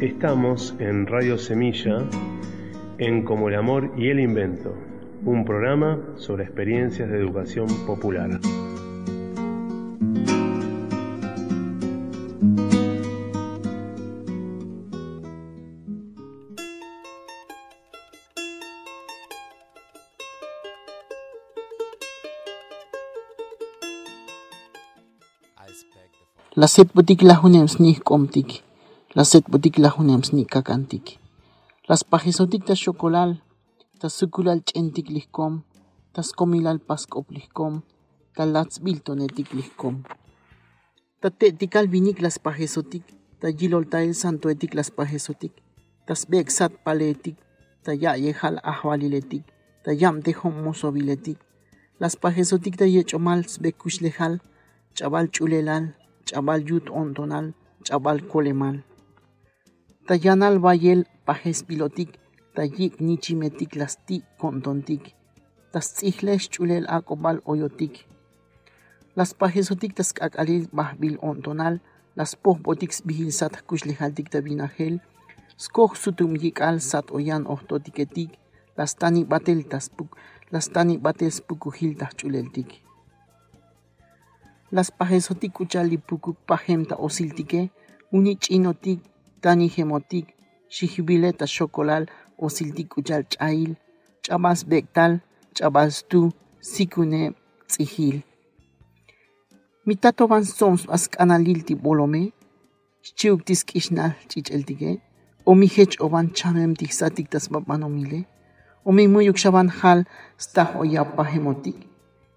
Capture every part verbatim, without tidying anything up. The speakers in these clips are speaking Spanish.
Estamos en Radio Semilla, en Como el Amor y el Invento, un programa sobre experiencias de educación popular. La set butik la hunems ni komtik, la set butik la hunems ni kakantik. Las pajisotik ta chocolal, ta sukulal chentik lihkom, tas komilal paskop lihkom, ta lats biltonetik lihkom. Ta tetikal vinik las pajisotik, ta yilol ta el santoetik las pajisotik, tas beksat paletik, ta ya yehal ahwaliletik, ta yam te homosobiletik. Las pajisotik ta yechomal bekush lehal, chabal chulelal, chabal yut ontonal, chabal colemal. Tayanal bayel pajes pilotik, tayik nichimetik las ti contontik, tas tzihlesh chulel akobal oyotik. Las pajesotik tas kakalil bahbil ontonal, las pohbotiks bihil sat kushlehaltik tabinahel, skoh sutum yikal sat oyan ohtotiketik, las tani batel tas puk, las tani batel spukuhil tas chuleltik. Las pajesotik kuchali pukuk pajem ta osiltike, uni chinotik, tani hemotik, shihibileta chocolal, osiltik kuchal chail, chabas bektal, chabas tu, sikune, tzihil. Mitatoban soms ask analilti bolome, chiuktis kishnal chicheltike, o mi hech oban chamem tixatik tas babanomile, o mi muyuk shaban hal stah oyapa hemotik.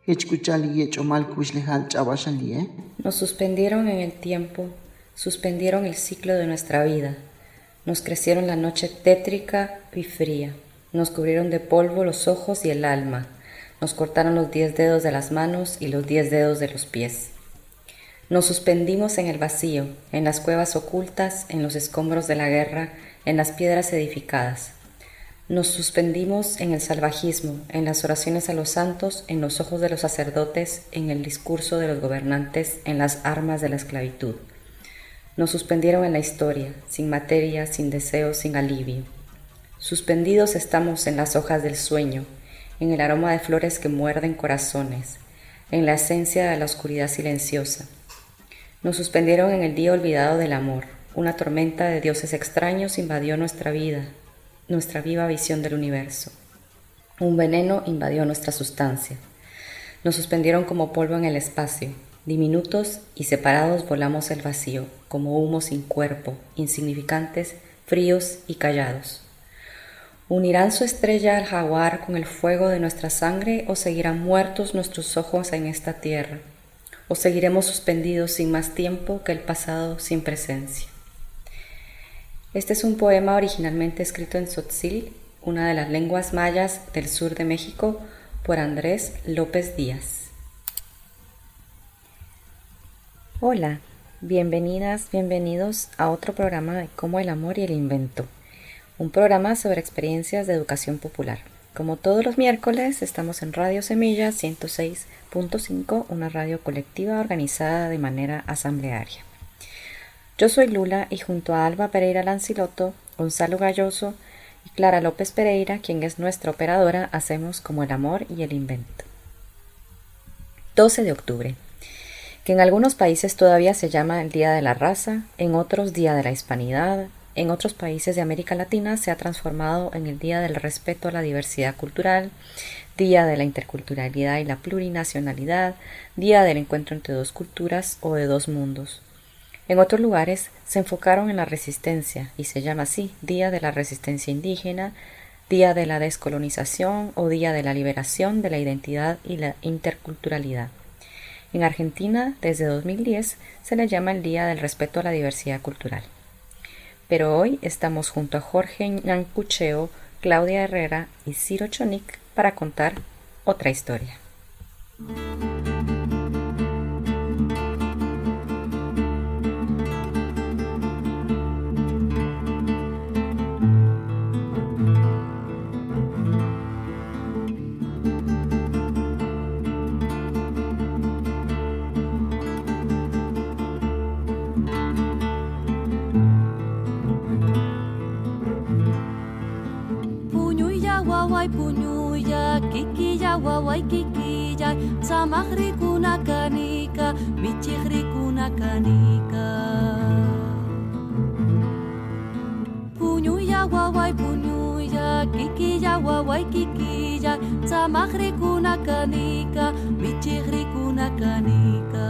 Nos suspendieron en el tiempo, suspendieron el ciclo de nuestra vida, nos crecieron la noche tétrica y fría, nos cubrieron de polvo los ojos y el alma, nos cortaron los diez dedos de las manos y los diez dedos de los pies. Nos suspendimos en el vacío, en las cuevas ocultas, en los escombros de la guerra, en las piedras edificadas. Nos suspendimos en el salvajismo, en las oraciones a los santos, en los ojos de los sacerdotes, en el discurso de los gobernantes, en las armas de la esclavitud. Nos suspendieron en la historia, sin materia, sin deseo, sin alivio. Suspendidos estamos en las hojas del sueño, en el aroma de flores que muerden corazones, en la esencia de la oscuridad silenciosa. Nos suspendieron en el día olvidado del amor. Una tormenta de dioses extraños invadió nuestra vida, nuestra viva visión del universo. Un veneno invadió nuestra sustancia. Nos suspendieron como polvo en el espacio. Diminutos y separados volamos el vacío, como humo sin cuerpo, insignificantes, fríos y callados. ¿Unirán su estrella al jaguar con el fuego de nuestra sangre o seguirán muertos nuestros ojos en esta tierra? ¿O seguiremos suspendidos sin más tiempo que el pasado sin presencia? Este es un poema originalmente escrito en Tzotzil, una de las lenguas mayas del sur de México, por Andrés López Díaz. Hola, bienvenidas, bienvenidos a otro programa de Como el Amor y el Invento, un programa sobre experiencias de educación popular. Como todos los miércoles, estamos en Radio Semilla ciento seis punto cinco, una radio colectiva organizada de manera asamblearia. Yo soy Lula y junto a Alba Pereira Lanciloto, Gonzalo Galloso y Clara López Pereira, quien es nuestra operadora, hacemos Como el Amor y el Invento. doce de octubre, que en algunos países todavía se llama el Día de la Raza, en otros Día de la Hispanidad, en otros países de América Latina se ha transformado en el Día del Respeto a la Diversidad Cultural, Día de la Interculturalidad y la Plurinacionalidad, Día del Encuentro entre dos culturas o de dos mundos. En otros lugares se enfocaron en la resistencia y se llama así Día de la Resistencia Indígena, Día de la Descolonización o Día de la Liberación de la Identidad y la Interculturalidad. En Argentina, desde dos mil diez, se le llama el Día del Respeto a la Diversidad Cultural. Pero hoy estamos junto a Jorge Ñancucheo, Claudia Herrera y Ciro Chonic para contar otra historia. yawa waikikilla tsamakhrikuna kanika michikrikuna kanika puñuya waway puñuya kikilla waway kikilla tsamakhrikuna kanika michikrikuna kanika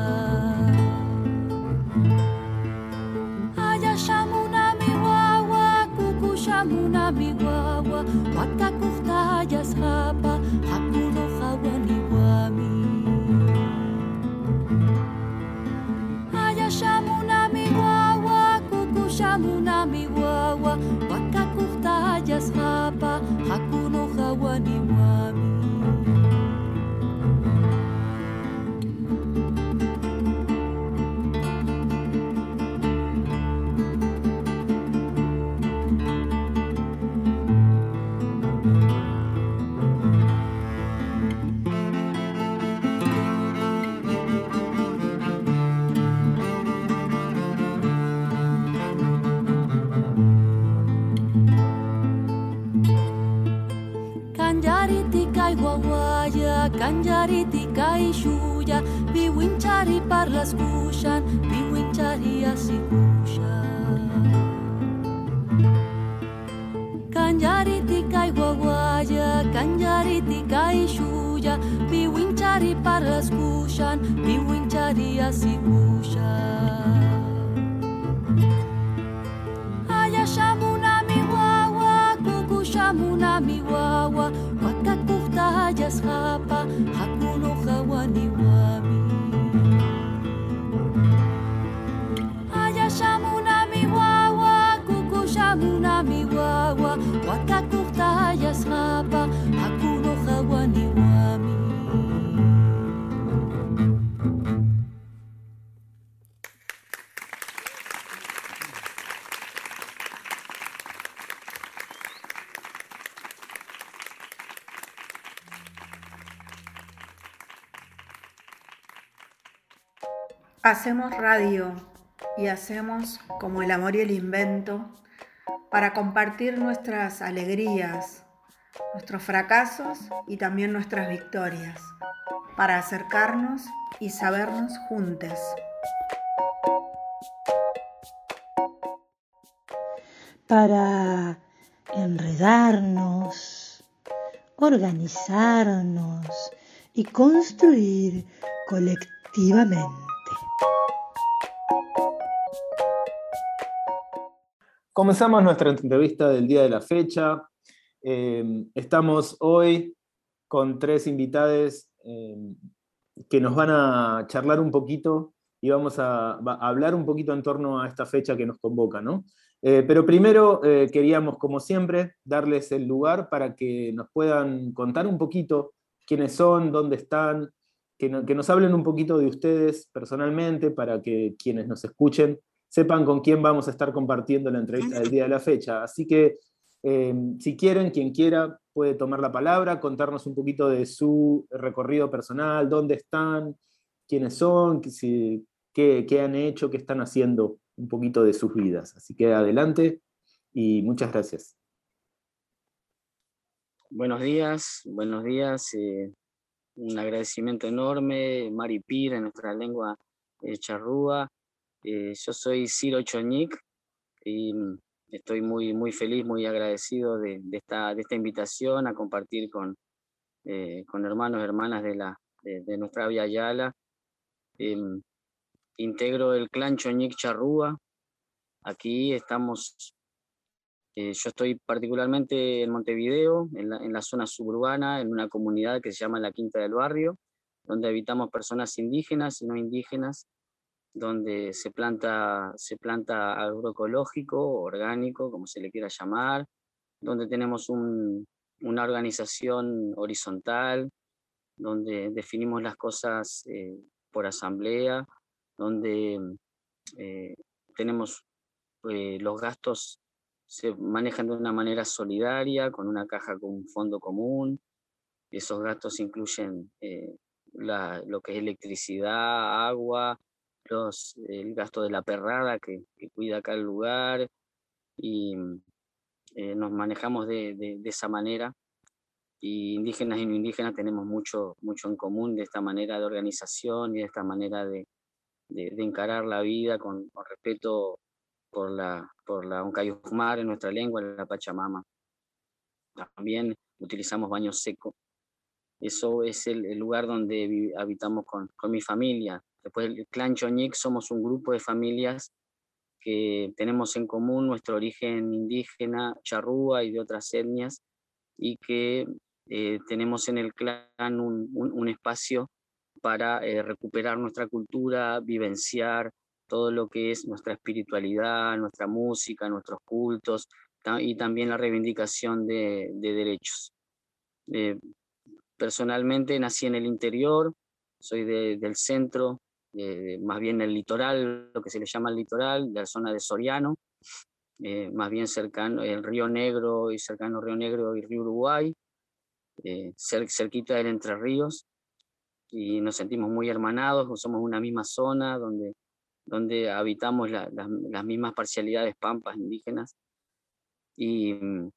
aya shamunami wawa kuku shamunami wawa wakakufta yashapa hakuno hawani wami aya shamunami wawa kuku shamunami wawa wakakufta yashapa hakuno hawani wami Wawaya, kanjariti kai shuya, biwinchari parlas kushan, biwinchari asikushan. Kanjariti kai wawaya, kanjariti kai shuya, biwinchari parlas kushan, biwinchari asikushan. Aya shamunami wawa, kuku shamunami wawa, wakakufta yashapa hakuno hawani wami aya shamunami wawa kuku shamunami wawa wakakufta yashapa hakuno hawani wami. Hacemos radio y hacemos como el amor y el invento para compartir nuestras alegrías, nuestros fracasos y también nuestras victorias, para acercarnos y sabernos juntos. Para enredarnos, organizarnos y construir colectivamente. Comenzamos nuestra entrevista del día de la fecha. Eh, estamos hoy con tres invitadas eh, que nos van a charlar un poquito y vamos a, a hablar un poquito en torno a esta fecha que nos convoca, ¿no? Eh, pero primero eh, queríamos, como siempre, darles el lugar para que nos puedan contar un poquito quiénes son, dónde están, que, no, que nos hablen un poquito de ustedes personalmente para que quienes nos escuchen sepan con quién vamos a estar compartiendo la entrevista del día de la fecha. Así que, eh, si quieren, quien quiera puede tomar la palabra, contarnos un poquito de su recorrido personal, dónde están, quiénes son, si, qué, qué han hecho, qué están haciendo, un poquito de sus vidas. Así que adelante y muchas gracias. Buenos días, buenos días. Eh, un agradecimiento enorme, Maripir en nuestra lengua eh, charrúa. Eh, yo soy Ciro Choñic y estoy muy, muy feliz, muy agradecido de, de, esta, de esta invitación a compartir con, eh, con hermanos y hermanas de, la, de, de nuestra Via Yala. Eh, integro el clan Choñic Charrúa. Aquí estamos, eh, yo estoy particularmente en Montevideo, en la, en la zona suburbana, en una comunidad que se llama La Quinta del Barrio, donde habitamos personas indígenas y no indígenas, donde se planta, se planta agroecológico, orgánico, como se le quiera llamar, donde tenemos un, una organización horizontal, donde definimos las cosas eh, por asamblea, donde eh, tenemos eh, los gastos se manejan de una manera solidaria, con una caja con un fondo común. Esos gastos incluyen eh, la, lo que es electricidad, agua, Los, el gasto de la perrada que, que cuida acá el lugar, y eh, nos manejamos de, de, de esa manera. y indígenas y no indígenas tenemos mucho, mucho en común de esta manera de organización y de esta manera de, de, de encarar la vida con, con respeto por la, por la Oncayucmar en nuestra lengua, la Pachamama. También utilizamos baño seco. Eso es el, el lugar donde habitamos con, con mi familia. Después el clan Choñic somos un grupo de familias que tenemos en común nuestro origen indígena, charrúa y de otras etnias, y que eh, tenemos en el clan un, un, un espacio para eh, recuperar nuestra cultura, vivenciar todo lo que es nuestra espiritualidad, nuestra música, nuestros cultos, y también la reivindicación de, de derechos. Eh, personalmente nací en el interior, soy de, del centro, de, más bien el litoral, lo que se le llama el litoral, de la zona de Soriano, eh, más bien cercano, el Río Negro y cercano Río Negro y Río Uruguay, eh, cer, cerquita del Entre Ríos, y nos sentimos muy hermanados, somos una misma zona donde, donde habitamos la, la, las mismas parcialidades pampas indígenas, y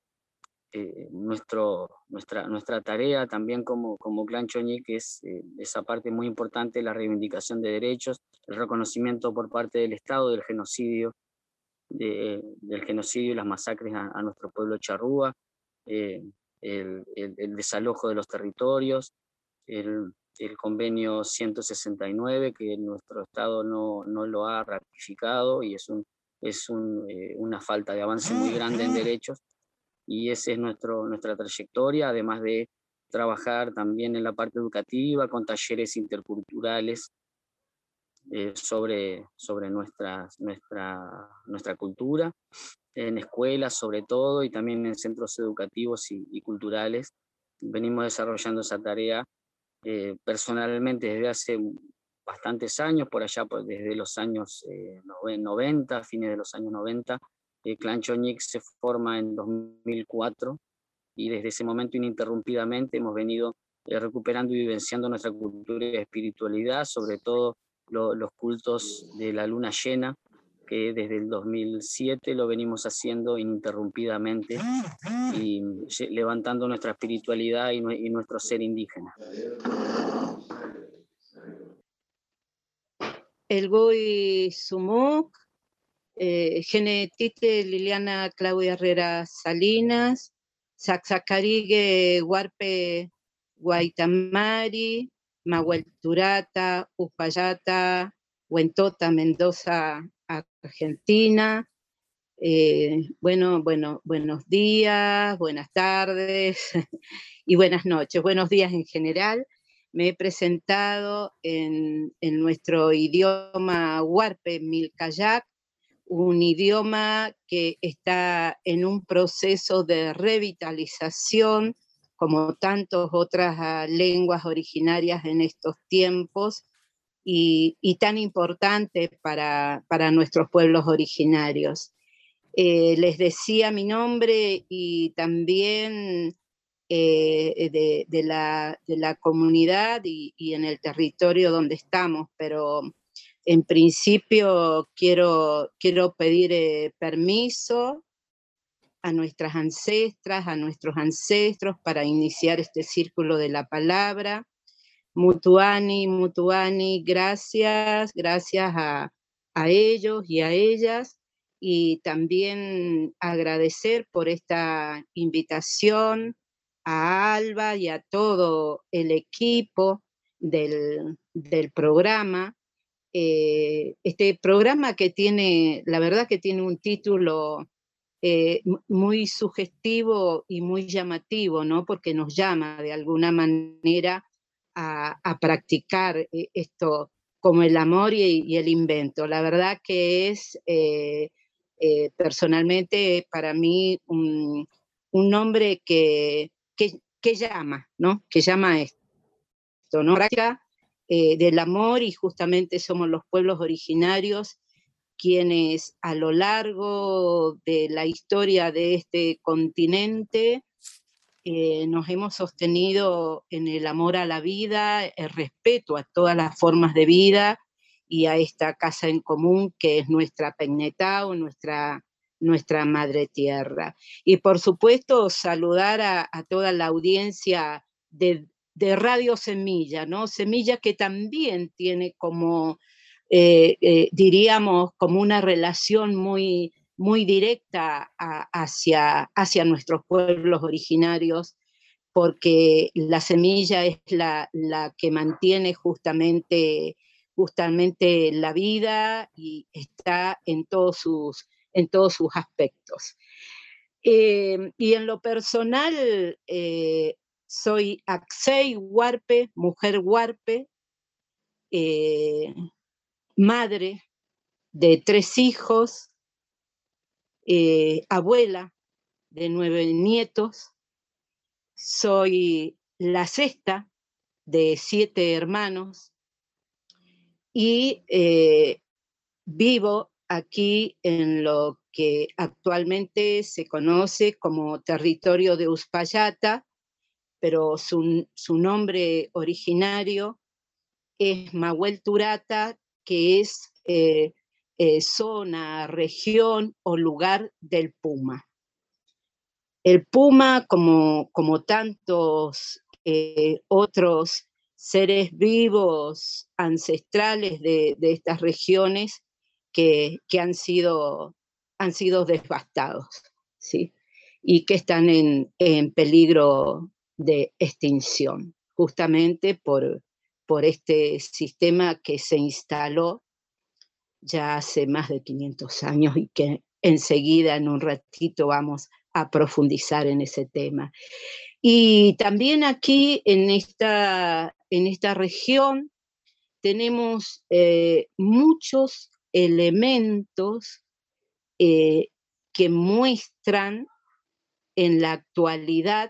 eh, nuestro, nuestra, nuestra tarea también como, como clan Choñic es eh, esa parte muy importante, la reivindicación de derechos, el reconocimiento por parte del Estado del genocidio, de, del genocidio y las masacres a, a nuestro pueblo charrúa, eh, el, el, el desalojo de los territorios, el, el convenio ciento sesenta y nueve, que nuestro Estado no, no lo ha ratificado, y es, un, es un, eh, una falta de avance muy grande en derechos, y esa es nuestro, nuestra trayectoria, además de trabajar también en la parte educativa, con talleres interculturales eh, sobre, sobre nuestra, nuestra, nuestra cultura, en escuelas sobre todo, y también en centros educativos y, y culturales. Venimos desarrollando esa tarea eh, personalmente desde hace bastantes años, por allá pues, desde los años eh, noventa, fines de los años noventa. El clan Choñic se forma en dos mil cuatro, y desde ese momento ininterrumpidamente hemos venido eh, recuperando y vivenciando nuestra cultura y espiritualidad, sobre todo lo, los cultos de la luna llena, que desde el dos mil siete lo venimos haciendo ininterrumpidamente y levantando nuestra espiritualidad y, y nuestro ser indígena. El Goy Sumuk, eh, Genetite Liliana Claudia Herrera Salinas, Saxacarigue Huarpe Guaitamari, Mahuelturata, Upayata, Huentota, Mendoza, Argentina. Eh, bueno, bueno, buenos días, buenas tardes y buenas noches. Buenos días en general. Me he presentado en, en nuestro idioma Huarpe Milcayac, un idioma que está en un proceso de revitalización, como tantas otras uh, lenguas originarias en estos tiempos, y, y tan importante para, para nuestros pueblos originarios. Eh, les decía mi nombre y también eh, de, de, la, de la comunidad y, y en el territorio donde estamos, pero en principio quiero, quiero pedir eh, permiso a nuestras ancestras, a nuestros ancestros para iniciar este círculo de la palabra. Mutuani, Mutuani, gracias, gracias a, a ellos y a ellas, y también agradecer por esta invitación a Alba y a todo el equipo del, del programa. Eh, este programa que tiene, la verdad que tiene un título eh, muy sugestivo y muy llamativo, ¿no? Porque nos llama de alguna manera a, a practicar esto como el amor y, y el invento. La verdad que es eh, eh, personalmente para mí un, un nombre que, que, que llama, ¿no? Que llama a esto, ¿no? Eh, del amor, y justamente somos los pueblos originarios quienes a lo largo de la historia de este continente eh, nos hemos sostenido en el amor a la vida, el respeto a todas las formas de vida y a esta casa en común que es nuestra Peñetao, nuestra, nuestra madre tierra. Y por supuesto saludar a, a toda la audiencia de, de Radio Semilla, ¿no? Semilla que también tiene como, eh, eh, diríamos, como una relación muy, muy directa a, hacia, hacia nuestros pueblos originarios, porque la semilla es la, la que mantiene justamente, justamente la vida y está en todos sus, en todos sus aspectos. Eh, y en lo personal, eh, soy Axey Huarpe, mujer Huarpe, eh, madre de tres hijos, eh, abuela de nueve nietos, soy la sexta de siete hermanos y eh, vivo aquí en lo que actualmente se conoce como territorio de Uspallata, pero su, su nombre originario es Mahuel Turata, que es eh, eh, zona, región o lugar del Puma. El Puma, como, como tantos eh, otros seres vivos ancestrales de, de estas regiones que, que han, sido, han sido devastados, ¿sí? Y que están en, en peligro de extinción, justamente por, por este sistema que se instaló ya hace más de quinientos años y que enseguida, en un ratito, vamos a profundizar en ese tema. Y también aquí en esta, en esta región tenemos eh, muchos elementos eh, que muestran en la actualidad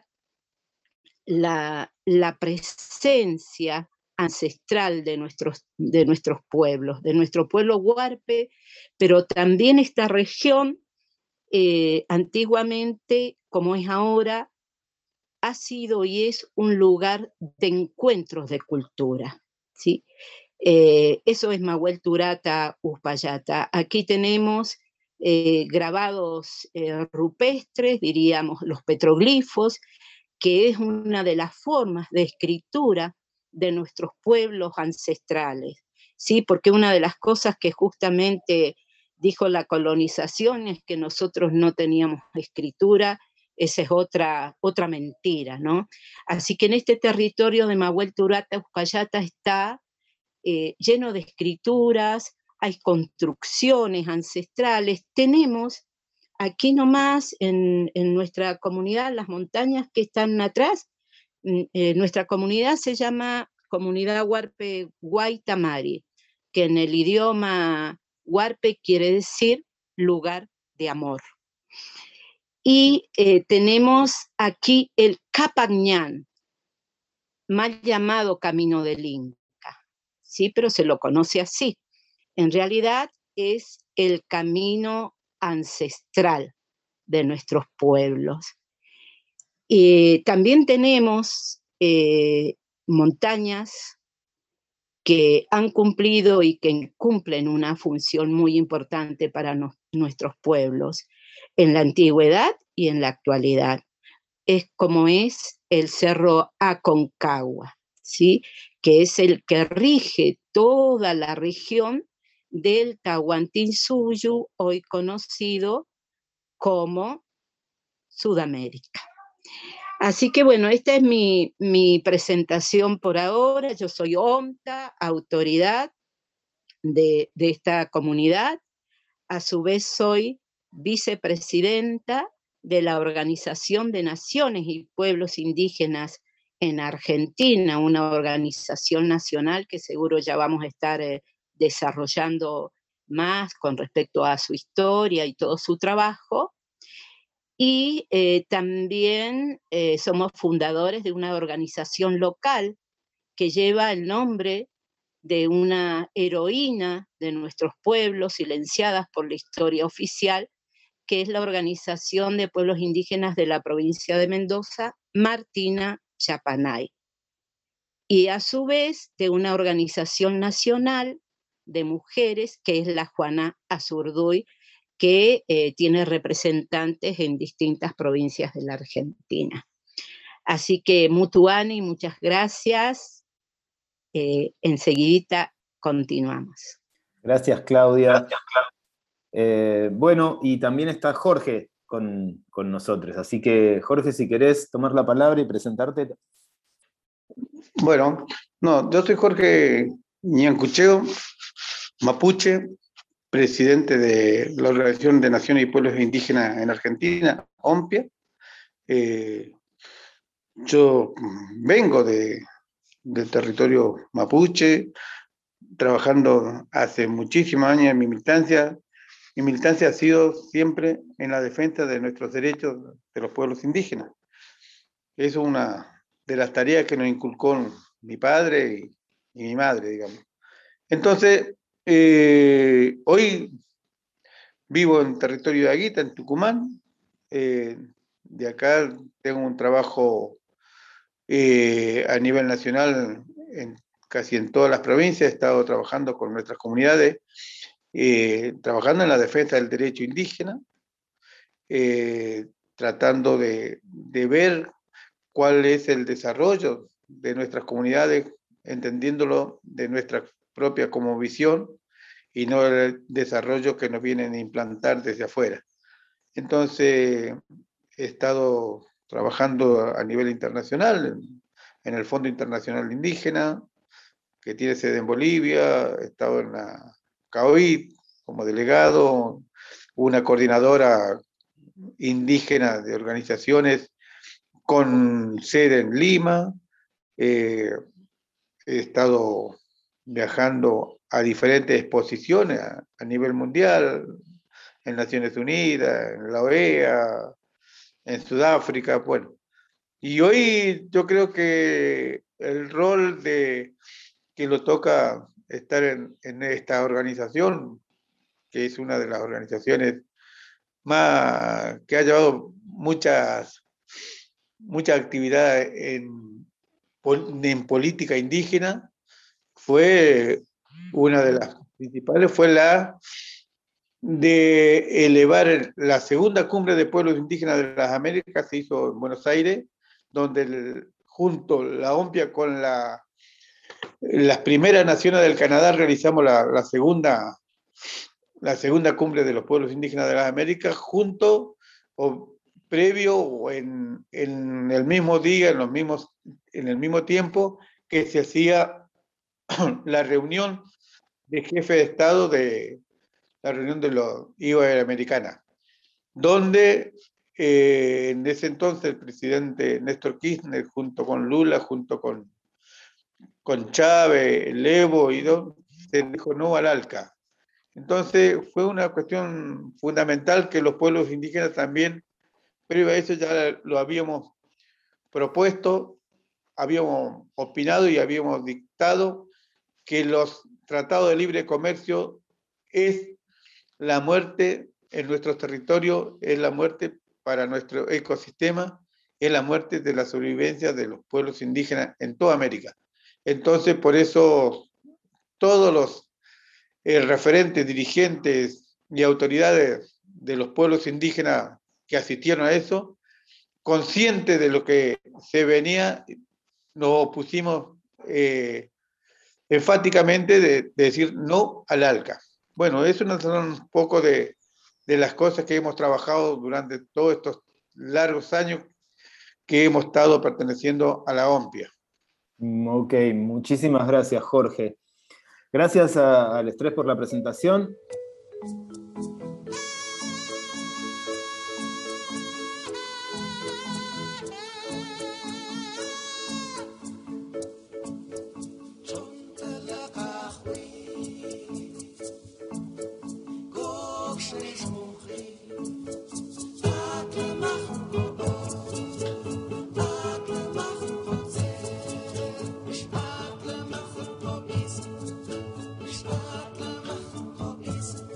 la, la presencia ancestral de nuestros, de nuestros pueblos, de nuestro pueblo Huarpe, pero también esta región eh, antiguamente, como es ahora, ha sido y es un lugar de encuentros de cultura, ¿sí? Eh, eso es Mahuel Turata, Uspallata. Aquí tenemos eh, grabados eh, rupestres, diríamos los petroglifos, que es una de las formas de escritura de nuestros pueblos ancestrales, ¿sí? Porque una de las cosas que justamente dijo la colonización es que nosotros no teníamos escritura. Esa es otra, otra mentira, ¿no? Así que en este territorio de Mahuel Turata, Uspallata, está eh, lleno de escrituras, hay construcciones ancestrales, tenemos aquí nomás en, en nuestra comunidad, las montañas que están atrás, eh, nuestra comunidad se llama Comunidad Huarpe Guaytamari, que en el idioma Huarpe quiere decir lugar de amor. Y eh, tenemos aquí el Capañán, mal llamado Camino del Inca, ¿sí? Pero se lo conoce así. En realidad es el camino ancestral de nuestros pueblos. Y también tenemos eh, montañas que han cumplido y que cumplen una función muy importante para no, nuestros pueblos en la antigüedad y en la actualidad. Es como es el Cerro Aconcagua, ¿sí? Que es el que rige toda la región del Tahuantinsuyo, hoy conocido como Sudamérica. Así que bueno, esta es mi, mi presentación por ahora. Yo soy OMTA, autoridad de, de esta comunidad. A su vez soy vicepresidenta de la Organización de Naciones y Pueblos Indígenas en Argentina, una organización nacional que seguro ya vamos a estar eh, desarrollando más con respecto a su historia y todo su trabajo. Y eh, también eh, somos fundadores de una organización local que lleva el nombre de una heroína de nuestros pueblos, silenciadas por la historia oficial, que es la Organización de Pueblos Indígenas de la provincia de Mendoza, Martina Chapanay. Y a su vez de una organización nacional de mujeres, que es la Juana Azurduy, que eh, tiene representantes en distintas provincias de la Argentina. Así que Mutuani, muchas gracias. Eh, enseguidita continuamos. Gracias, Claudia. Gracias, Claudia. Eh, bueno, y también está Jorge con, con nosotros. Así que, Jorge, si querés tomar la palabra y presentarte. Bueno, no, yo soy Jorge Ñancucheo, mapuche, presidente de la Organización de Naciones y Pueblos Indígenas en Argentina, OMPIA. Eh, yo vengo de, del territorio mapuche, trabajando hace muchísimos años en mi militancia. Mi militancia ha sido siempre en la defensa de nuestros derechos de los pueblos indígenas. Es una de las tareas que nos inculcó mi padre y, y mi madre, digamos. Entonces, eh, hoy vivo en territorio de Aguita, en Tucumán. Eh, de acá tengo un trabajo eh, a nivel nacional, en, casi en todas las provincias. He estado trabajando con nuestras comunidades, eh, trabajando en la defensa del derecho indígena, eh, tratando de, de ver cuál es el desarrollo de nuestras comunidades, entendiéndolo de nuestra propia como visión y no el desarrollo que nos vienen a implantar desde afuera. Entonces, he estado trabajando a nivel internacional, en el Fondo Internacional Indígena, que tiene sede en Bolivia. He estado en la C A O I como delegado, una coordinadora indígena de organizaciones con sede en Lima. Eh, he estado viajando a diferentes exposiciones a, a nivel mundial, en Naciones Unidas, en la O E A, en Sudáfrica, bueno. Y hoy yo creo que el rol de que lo toca estar en, en esta organización, que es una de las organizaciones más que ha llevado muchas, muchas actividades en, en política indígena, fue una de las principales, fue la de elevar la segunda cumbre de pueblos indígenas de las Américas. Se hizo en Buenos Aires, donde el, junto la OMPIA con la, las primeras naciones del Canadá realizamos la, la, segunda, la segunda cumbre de los pueblos indígenas de las Américas, junto o previo o en, en el mismo día, en, los mismos, en el mismo tiempo que se hacía la reunión de jefe de Estado de la reunión de los iberoamericanas, donde eh, en ese entonces el presidente Néstor Kirchner, junto con Lula, junto con, con Chávez, el Evo y dos, se dijo no al ALCA. Entonces fue una cuestión fundamental que los pueblos indígenas también, pero eso ya lo habíamos propuesto, habíamos opinado y habíamos dictado que los tratados de libre comercio es la muerte en nuestros territorios, es la muerte para nuestro ecosistema, es la muerte de la sobrevivencia de los pueblos indígenas en toda América. Entonces, por eso, todos los eh, referentes, dirigentes y autoridades de los pueblos indígenas que asistieron a eso, conscientes de lo que se venía, nos opusimos eh, enfáticamente de, de decir no al ALCA. Bueno, eso son un poco de, de las cosas que hemos trabajado durante todos estos largos años que hemos estado perteneciendo a la OMPIA. Ok, muchísimas gracias, Jorge. Gracias a, al Estrés por la presentación. Spatle machen Hobbys,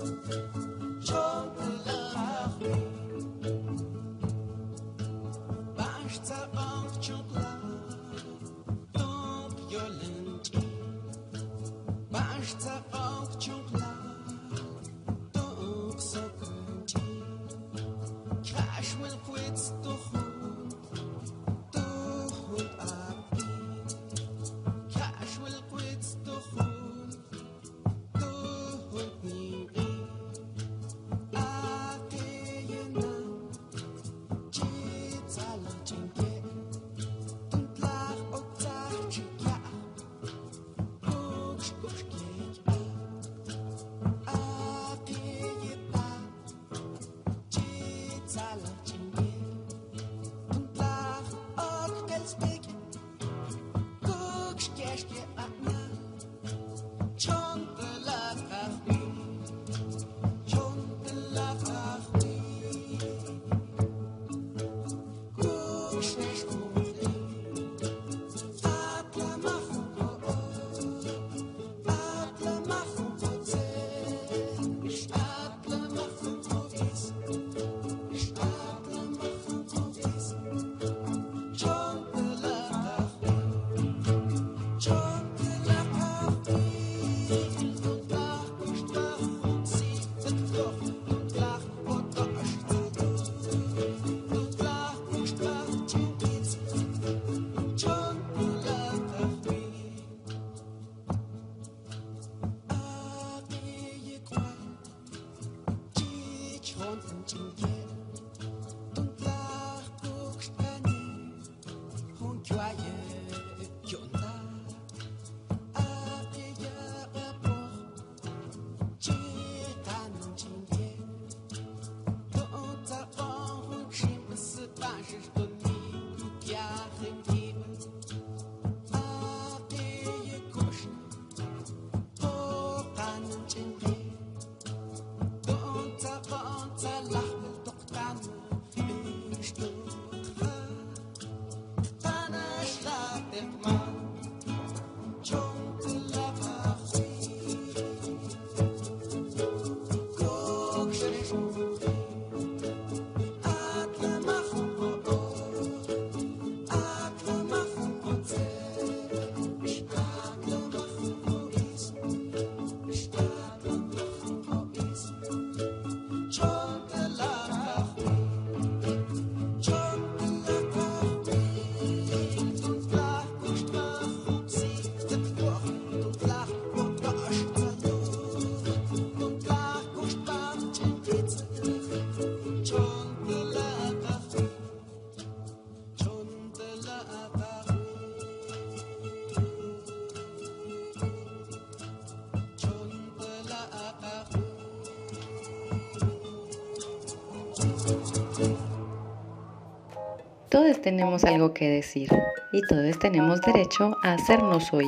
Todos tenemos algo que decir y todos tenemos derecho a hacernos oír.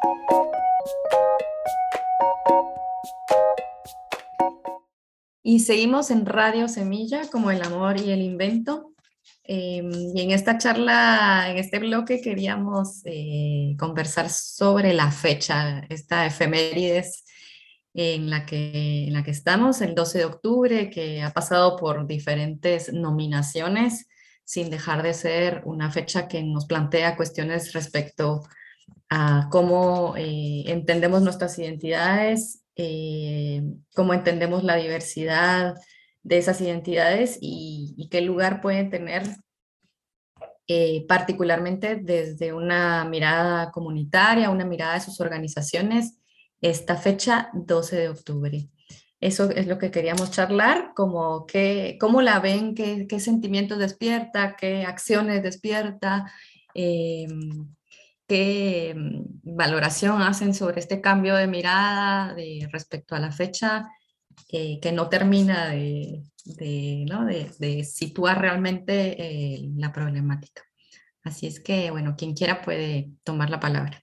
Y seguimos en Radio Semilla, como el amor y el invento. Eh, y en esta charla, en este bloque, queríamos eh, conversar sobre la fecha, esta efemérides en la, que, en la que estamos, el doce de octubre, que ha pasado por diferentes nominaciones, sin dejar de ser una fecha que nos plantea cuestiones respecto a cómo eh, entendemos nuestras identidades, eh, cómo entendemos la diversidad de esas identidades y, y qué lugar pueden tener eh, particularmente desde una mirada comunitaria, una mirada de sus organizaciones, esta fecha doce de octubre. Eso es lo que queríamos charlar, como qué, cómo la ven, qué, qué sentimientos despierta, qué acciones despierta, eh, qué valoración hacen sobre este cambio de mirada de, respecto a la fecha, eh, que no termina de, de, ¿no? de, de situar realmente eh, la problemática. Así es que, bueno, quien quiera puede tomar la palabra.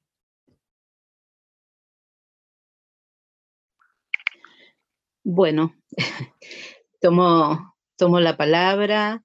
Bueno, tomo, tomo la palabra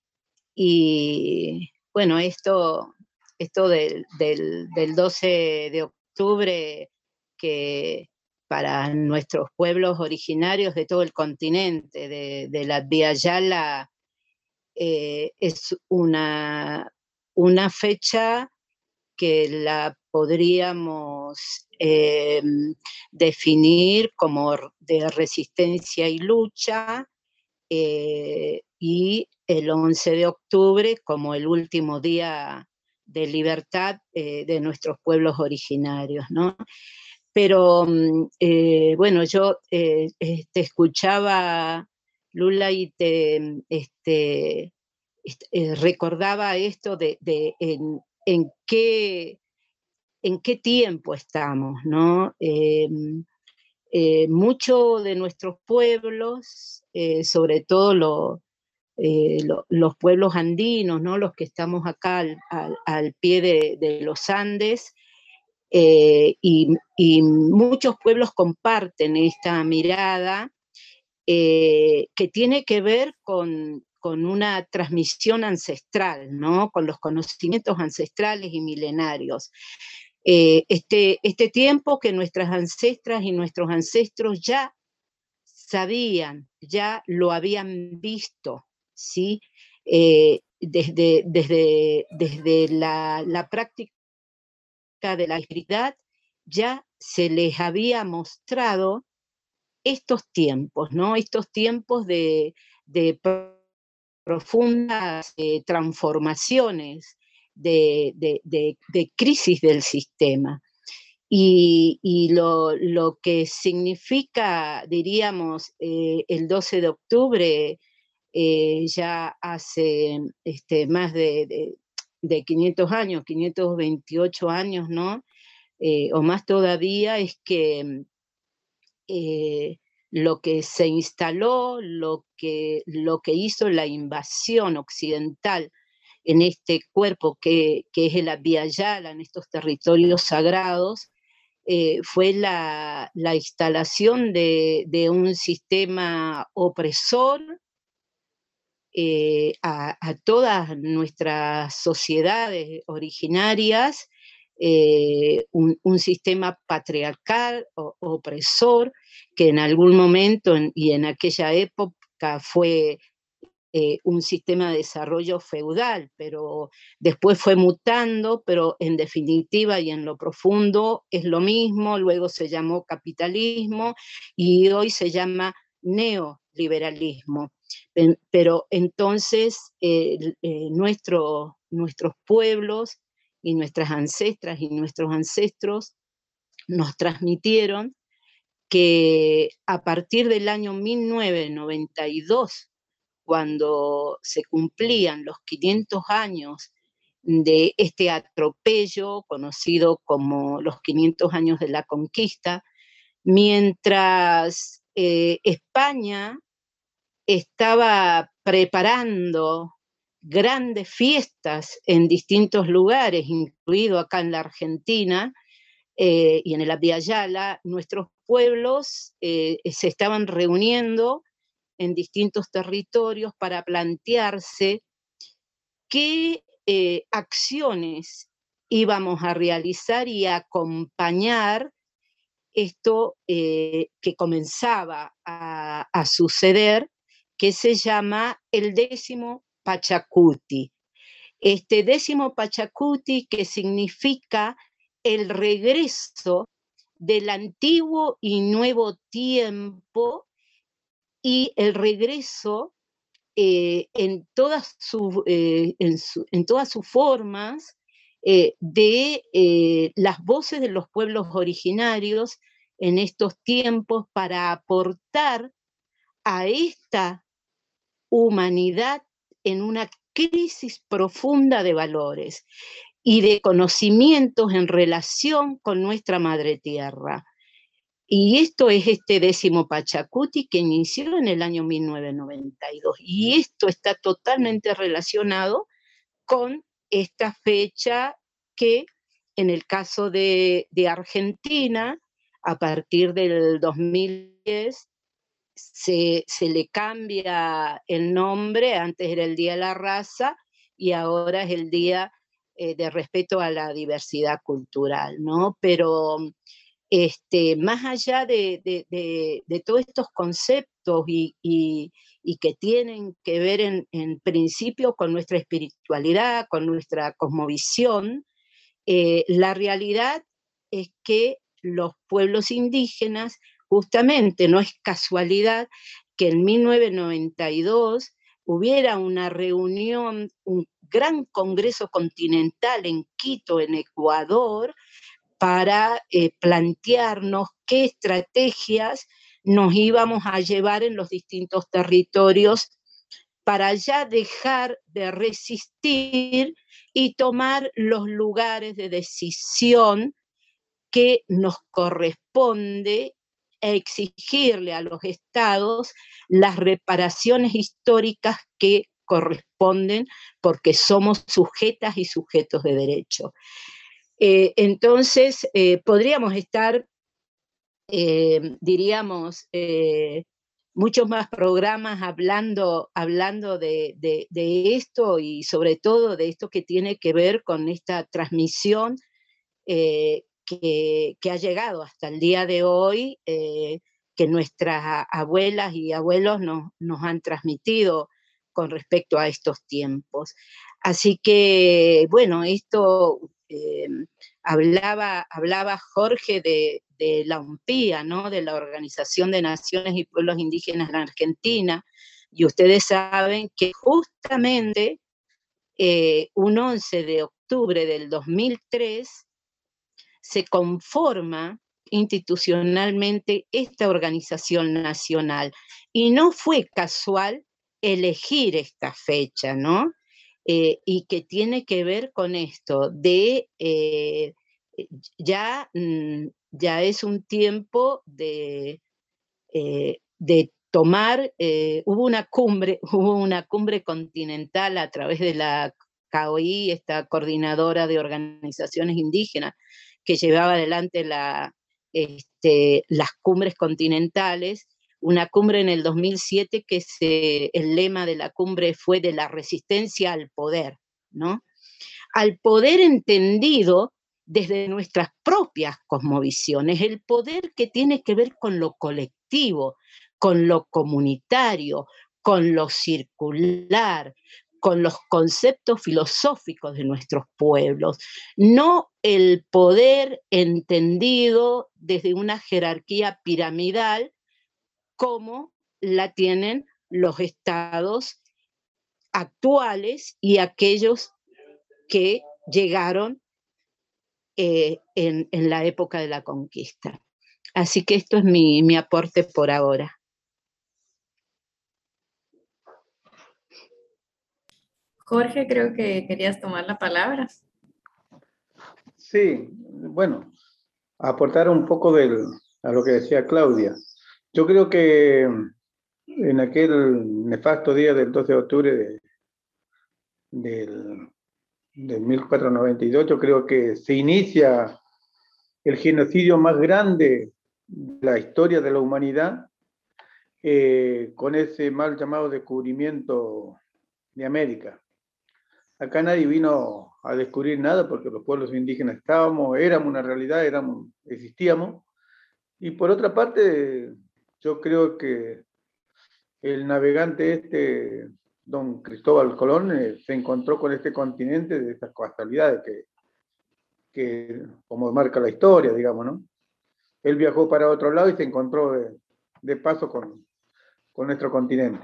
y bueno, esto, esto del, del, del doce de octubre, que para nuestros pueblos originarios de todo el continente, de, de la Via Yala, eh, es una, una fecha que la podríamos eh, definir como de resistencia y lucha, eh, y el once de octubre como el último día de libertad eh, de nuestros pueblos originarios, ¿no? Pero, eh, bueno, yo eh, te escuchaba, Lula, y te este, este, recordaba esto de, de en, en qué, en qué tiempo estamos, ¿no? Eh, eh, muchos de nuestros pueblos, eh, sobre todo lo, eh, lo, los pueblos andinos, ¿no? Los que estamos acá al, al, al pie de, de los Andes, eh, y, y muchos pueblos comparten esta mirada eh, que tiene que ver con con una transmisión ancestral, ¿no? Con los conocimientos ancestrales y milenarios. Eh, este, este tiempo que nuestras ancestras y nuestros ancestros ya sabían, ya lo habían visto, ¿sí? Eh, desde, desde, desde la, la práctica de la espiritualidad ya se les había mostrado estos tiempos, ¿no? Estos tiempos de, de profundas eh, transformaciones, de, de, de, de crisis del sistema. y, y lo, lo que significa, diríamos, eh, el doce de octubre, eh, ya hace este, más de, de, de quinientos años, quinientos veintiocho años, ¿no? Eh, o más todavía, es que eh, lo que se instaló, lo que, lo que hizo la invasión occidental en este cuerpo que, que es el Abya Yala, en estos territorios sagrados, eh, fue la, la instalación de, de un sistema opresor eh, a, a todas nuestras sociedades originarias, eh, un, un sistema patriarcal, o, opresor, que en algún momento en, y en aquella época fue eh, un sistema de desarrollo feudal, pero después fue mutando, pero en definitiva y en lo profundo es lo mismo. Luego se llamó capitalismo y hoy se llama neoliberalismo. Pero entonces eh, eh, nuestro, nuestros pueblos y nuestras ancestras y nuestros ancestros nos transmitieron que a partir del año mil novecientos noventa y dos, cuando se cumplían los quinientos años de este atropello conocido como los quinientos años de la conquista, mientras eh, España estaba preparando grandes fiestas en distintos lugares, incluido acá en la Argentina eh, y en el Abya Yala, nuestros pueblos eh, se estaban reuniendo en distintos territorios para plantearse qué eh, acciones íbamos a realizar y a acompañar esto eh, que comenzaba a, a suceder, que se llama el décimo Pachacuti. Este décimo Pachacuti, que significa el regreso del antiguo y nuevo tiempo, y el regreso eh, en, todas sus, eh, en, su, en todas sus formas eh, de eh, las voces de los pueblos originarios en estos tiempos, para aportar a esta humanidad en una crisis profunda de valores y de conocimientos en relación con nuestra madre tierra. Y esto es este décimo Pachacuti, que inició en el año mil novecientos noventa y dos. Y esto está totalmente relacionado con esta fecha que, en el caso de, de Argentina, a partir del dos mil diez, se, se le cambia el nombre. Antes era el Día de la Raza y ahora es el Día eh, de Respeto a la Diversidad Cultural, ¿no? Pero Este, más allá de, de, de, de todos estos conceptos y, y, y que tienen que ver en, en principio con nuestra espiritualidad, con nuestra cosmovisión, eh, la realidad es que los pueblos indígenas, justamente no es casualidad que en mil novecientos noventa y dos hubiera una reunión, un gran congreso continental en Quito, en Ecuador, para eh, plantearnos qué estrategias nos íbamos a llevar en los distintos territorios para ya dejar de resistir y tomar los lugares de decisión que nos corresponde, a exigirle a los estados las reparaciones históricas que corresponden, porque somos sujetas y sujetos de derecho. Eh, entonces, eh, podríamos estar, eh, diríamos, eh, muchos más programas hablando, hablando de, de, de esto, y sobre todo de esto que tiene que ver con esta transmisión eh, que, que ha llegado hasta el día de hoy, eh, que nuestras abuelas y abuelos nos, nos han transmitido con respecto a estos tiempos. Así que, bueno, esto... Eh, hablaba, hablaba Jorge de, de la OMPIA, ¿no? De la Organización de Naciones y Pueblos Indígenas en Argentina, y ustedes saben que justamente eh, un once de octubre del dos mil tres se conforma institucionalmente esta organización nacional. Y no fue casual elegir esta fecha, ¿no? Eh, y que tiene que ver con esto de eh, ya, ya es un tiempo de, eh, de tomar, eh, hubo una cumbre, hubo una cumbre continental a través de la C O I, esta coordinadora de organizaciones indígenas, que llevaba adelante la, este, las cumbres continentales, una cumbre en el dos mil siete que se, el lema de la cumbre fue de la resistencia al poder, ¿no? Al poder entendido desde nuestras propias cosmovisiones, el poder que tiene que ver con lo colectivo, con lo comunitario, con lo circular, con los conceptos filosóficos de nuestros pueblos, no el poder entendido desde una jerarquía piramidal como la tienen los estados actuales y aquellos que llegaron eh, en, en la época de la conquista. Así que esto es mi, mi aporte por ahora. Jorge, creo que querías tomar la palabra. Sí, bueno, aportar un poco del, a lo que decía Claudia. Yo creo que en aquel nefasto día del doce de octubre de, del, de mil cuatrocientos noventa y dos, yo creo que se inicia el genocidio más grande de la historia de la humanidad, eh, con ese mal llamado descubrimiento de América. Acá nadie vino a descubrir nada porque los pueblos indígenas estábamos, éramos una realidad, éramos, existíamos. Y por otra parte, yo creo que el navegante este, don Cristóbal Colón, eh, se encontró con este continente de estas casualidades que, que, como marca la historia, digamos, ¿no? Él viajó para otro lado y se encontró de, de paso con, con nuestro continente.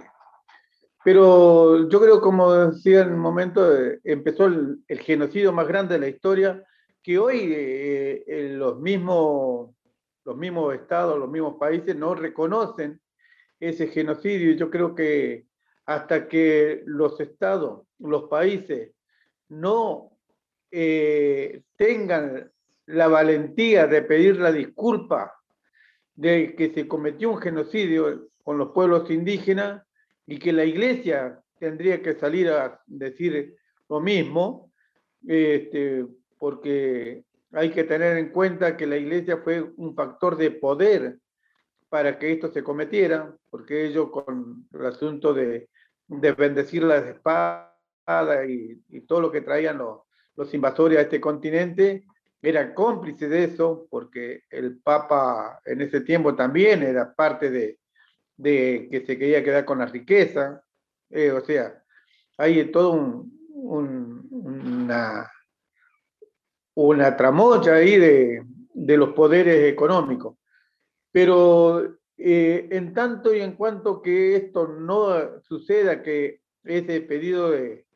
Pero yo creo, como decía en un momento, eh, empezó el, el genocidio más grande de la historia, que hoy eh, eh, los, mismos, los mismos estados, los mismos países no reconocen ese genocidio. Y yo creo que hasta que los estados, los países, no eh, tengan la valentía de pedir la disculpa de que se cometió un genocidio con los pueblos indígenas, y que la Iglesia tendría que salir a decir lo mismo, este, porque hay que tener en cuenta que la Iglesia fue un factor de poder para que esto se cometiera, porque ellos con el asunto de, de bendecir las espadas y, y todo lo que traían los, los invasores a este continente, eran cómplices de eso, porque el Papa en ese tiempo también era parte de de que se quería quedar con la riqueza, eh, o sea, hay todo un, un, una, una tramoya ahí de, de los poderes económicos. Pero eh, en tanto y en cuanto que esto no suceda, que ese pedido de,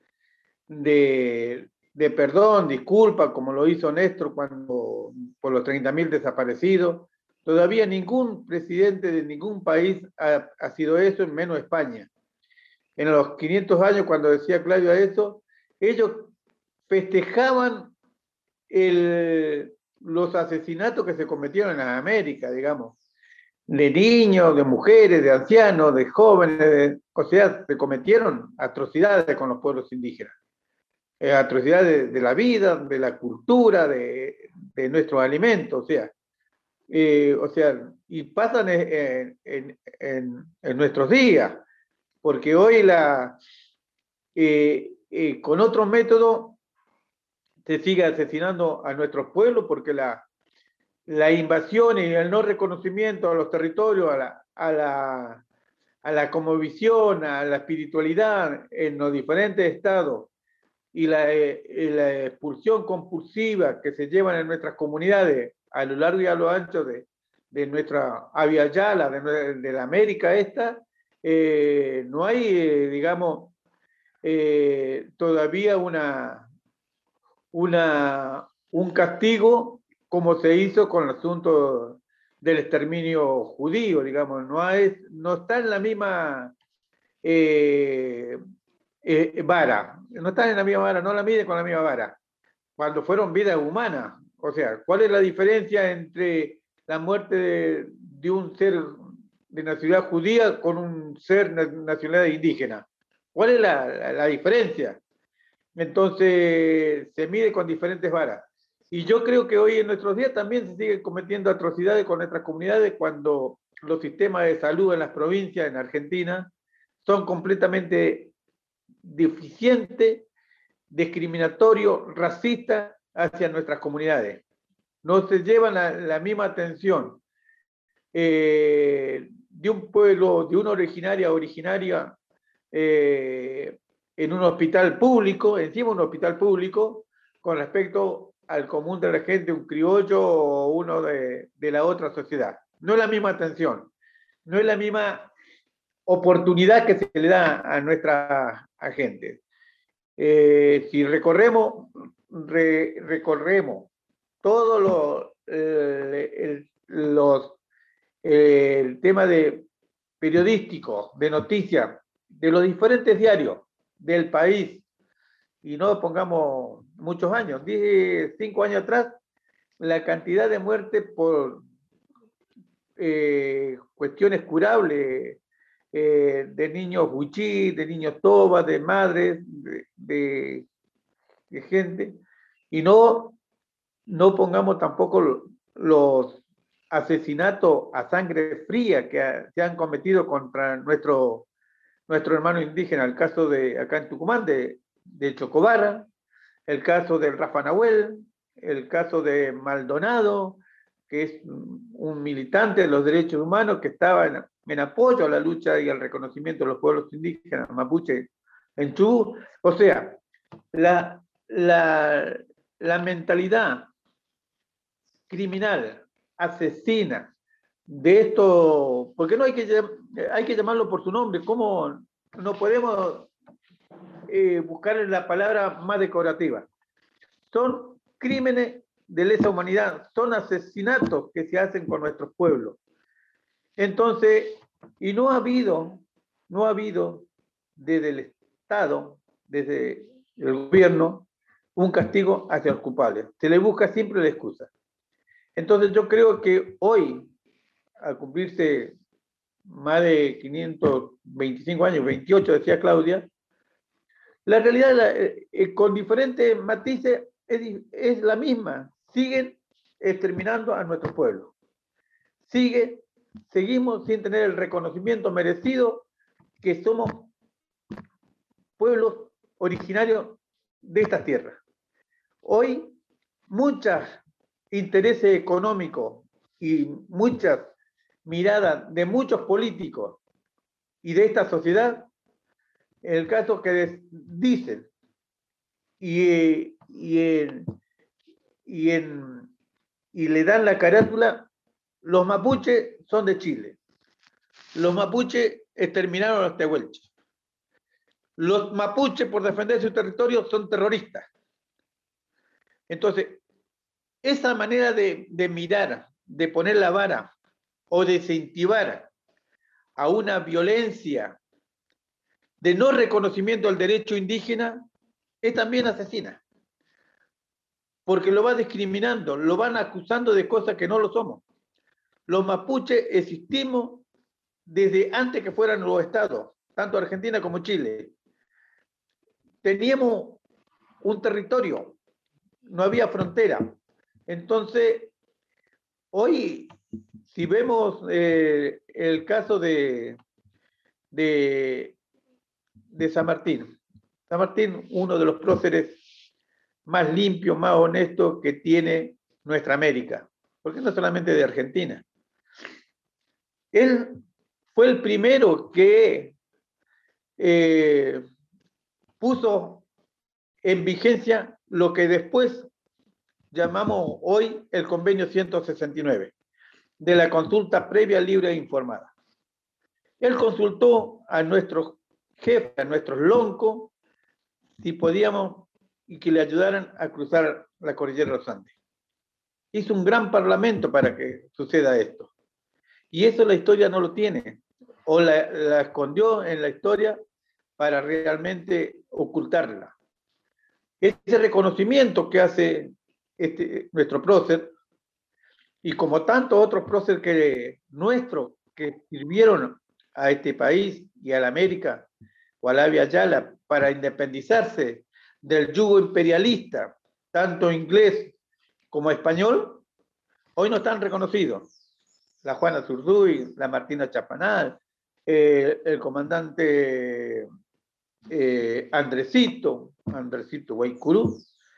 de, de perdón, disculpa, como lo hizo Néstor cuando, por los treinta mil desaparecidos, todavía ningún presidente de ningún país ha, ha sido eso, menos España. En los quinientos años, cuando decía Claudio eso, ellos festejaban el, los asesinatos que se cometieron en América, digamos, de niños, de mujeres, de ancianos, de jóvenes, de, o sea, se cometieron atrocidades con los pueblos indígenas. Eh, atrocidades de, de la vida, de la cultura, de, de nuestros alimentos, o sea, Eh, o sea, y pasan en, en, en, en nuestros días, porque hoy la, eh, eh, con otro método se sigue asesinando a nuestros pueblos, porque la, la invasión y el no reconocimiento a los territorios, a la, a la, a la cosmovisión, a la espiritualidad en los diferentes estados, y la, eh, la expulsión compulsiva que se llevan en nuestras comunidades a lo largo y a lo ancho de, de nuestra Avia Yala, de, de la América esta, eh, no hay, eh, digamos, eh, todavía una, una, un castigo como se hizo con el asunto del exterminio judío, digamos, no, hay, no está en la misma eh, eh, vara, no está en la misma vara, no la mide con la misma vara, cuando fueron vidas humanas. O sea, ¿cuál es la diferencia entre la muerte de, de un ser de nacionalidad judía con un ser de nacionalidad indígena? ¿Cuál es la, la, la diferencia? Entonces, se mide con diferentes varas. Y yo creo que hoy en nuestros días también se siguen cometiendo atrocidades con nuestras comunidades cuando los sistemas de salud en las provincias, en Argentina, son completamente deficientes, discriminatorios, racistas hacia nuestras comunidades. No se llevan la, la misma atención eh, de un pueblo, de una originaria originaria eh, en un hospital público, encima un hospital público, con respecto al común de la gente, un criollo o uno de, de la otra sociedad. No es la misma atención, no es la misma oportunidad que se le da a nuestra gente. Eh, si recorremos, re, recorremos todo lo, eh, el, los, eh, el tema de periodístico, de noticias, de los diferentes diarios del país, y no pongamos muchos años, dije cinco años atrás, la cantidad de muertes por eh, cuestiones curables, eh, de niños buchí, de niños toba, de madres, de, de, de gente, y no, no pongamos tampoco los asesinatos a sangre fría que se han cometido contra nuestro, nuestro hermano indígena, el caso de acá en Tucumán, de de Chocobara, el caso del Rafa Nahuel, el caso de Maldonado, que es un militante de los derechos humanos que estaba en, en apoyo a la lucha y al reconocimiento de los pueblos indígenas mapuche en Chubut. O sea, la, la, la mentalidad criminal, asesina de esto, porque no hay que, hay que llamarlo por su nombre, ¿cómo no podemos Eh, buscar la palabra más decorativa? Son crímenes de lesa humanidad, son asesinatos que se hacen con nuestros pueblos. Entonces, y no ha habido, no ha habido desde el Estado, desde el gobierno, un castigo hacia los culpables. Se le busca siempre la excusa. Entonces yo creo que hoy, al cumplirse más de quinientos veinticinco años, veintiocho decía Claudia, la realidad la, eh, con diferentes matices es, es la misma. Siguen exterminando a nuestro pueblo. Sigue, seguimos sin tener el reconocimiento merecido que somos pueblos originarios de estas tierras. Hoy, muchos intereses económicos y muchas miradas de muchos políticos y de esta sociedad, en el caso que dicen y, y, en, y, en, y le dan la carátula, los mapuches son de Chile, los mapuches exterminaron a los tehuelches, los mapuches por defender su territorio son terroristas. Entonces, esa manera de, de mirar, de poner la vara o de incentivar a una violencia de no reconocimiento al derecho indígena, es también asesina. Porque lo va discriminando, lo van acusando de cosas que no lo somos. Los mapuches existimos desde antes que fueran los estados, tanto Argentina como Chile. Teníamos un territorio, no había frontera. Entonces, hoy, si vemos eh, el caso de, de de San Martín. San Martín, uno de los próceres más limpios, más honestos que tiene nuestra América, porque no solamente de Argentina. Él fue el primero que eh, puso en vigencia lo que después llamamos hoy el convenio ciento sesenta y nueve, de la consulta previa, libre e informada. Él consultó a nuestros jefe, a nuestros loncos, si podíamos y que le ayudaran a cruzar la cordillera de los Andes. hizo un gran parlamento para que suceda esto. Y eso la historia no lo tiene, o la, la escondió en la historia para realmente ocultarla. Ese reconocimiento que hace este, nuestro prócer, y como tantos otros próceres que nuestros que sirvieron a este país y a la América o a la Via Yala para independizarse del yugo imperialista, tanto inglés como español, hoy no están reconocidos. La Juana Zurduy, la Martina Chapanal, eh, el comandante eh, Andresito, Andresito Guaycurú,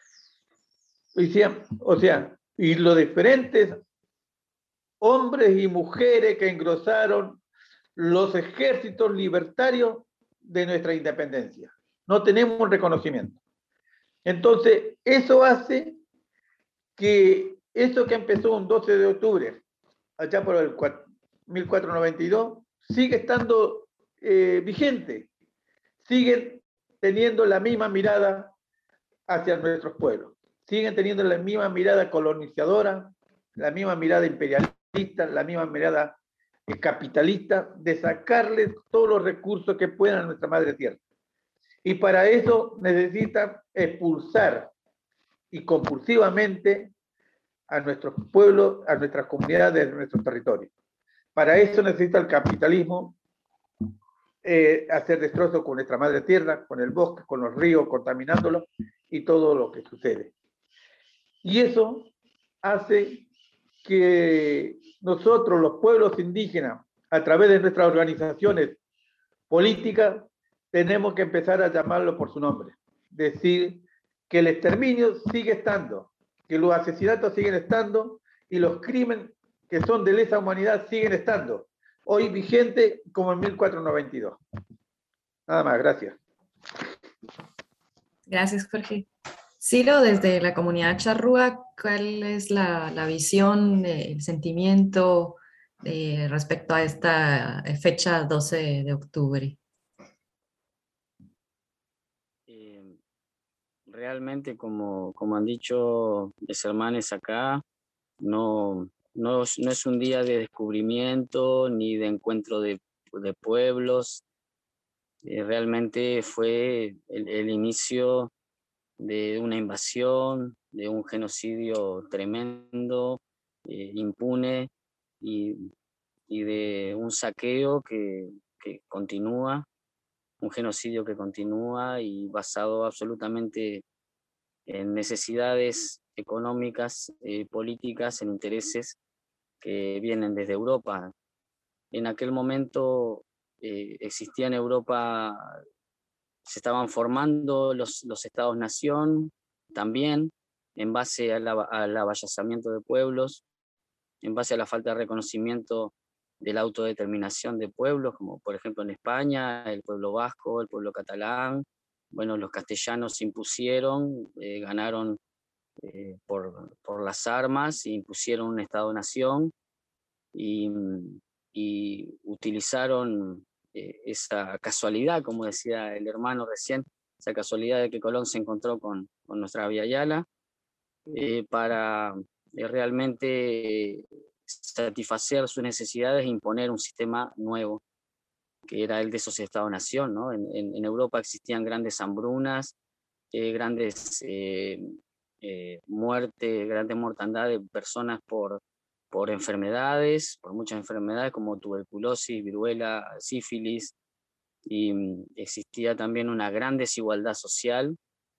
o sea, y los diferentes hombres y mujeres que engrosaron los ejércitos libertarios de nuestra independencia. No tenemos un reconocimiento. Entonces, eso hace que eso que empezó un doce de octubre, allá por el mil cuatrocientos noventa y dos, sigue estando eh, vigente, siguen teniendo la misma mirada hacia nuestros pueblos, siguen teniendo la misma mirada colonizadora, la misma mirada imperialista, la misma mirada eh, capitalista, de sacarle todos los recursos que puedan a nuestra madre tierra. Y para eso necesitan expulsar y compulsivamente a nuestros pueblos, a nuestras comunidades, a nuestros territorios. Para eso necesita el capitalismo eh, hacer destrozos con nuestra madre tierra, con el bosque, con los ríos, contaminándolos y todo lo que sucede. Y eso hace que nosotros, los pueblos indígenas, a través de nuestras organizaciones políticas, tenemos que empezar a llamarlo por su nombre. Decir que el exterminio sigue estando, que los asesinatos siguen estando y los crímenes que son de lesa humanidad siguen estando, hoy vigente como en mil cuatrocientos noventa y dos. Nada más, gracias. Gracias, Jorge. Ciro, desde la comunidad charrúa, ¿cuál es la, la visión, el sentimiento eh, respecto a esta fecha doce de octubre? Eh, realmente, como, como han dicho mis hermanos acá, no, no, no es un día de descubrimiento ni de encuentro de, de pueblos. Eh, realmente fue el, el inicio de una invasión, de un genocidio tremendo, eh, impune, y, y de un saqueo que, que continúa, un genocidio que continúa y basado absolutamente en necesidades económicas, eh, políticas, en intereses que vienen desde Europa. En aquel momento eh, existía en Europa, se estaban formando los, los estados-nación también, en base al, al avallazamiento de pueblos, en base a la falta de reconocimiento de la autodeterminación de pueblos, como por ejemplo en España, el pueblo vasco, el pueblo catalán. Bueno, los castellanos se impusieron, eh, ganaron eh, por, por las armas, e impusieron un estado-nación y, y utilizaron eh, esa casualidad, como decía el hermano recién, esa casualidad de que Colón se encontró con, con nuestra Via Yala, eh, para eh, realmente satisfacer sus necesidades e imponer un sistema nuevo, que era el de esos estados-nación, ¿no? En, en, en Europa existían grandes hambrunas, eh, grandes eh, eh, muertes, grande mortandad de personas por, por enfermedades, por muchas enfermedades como tuberculosis, viruela, sífilis, y existía también una gran desigualdad social.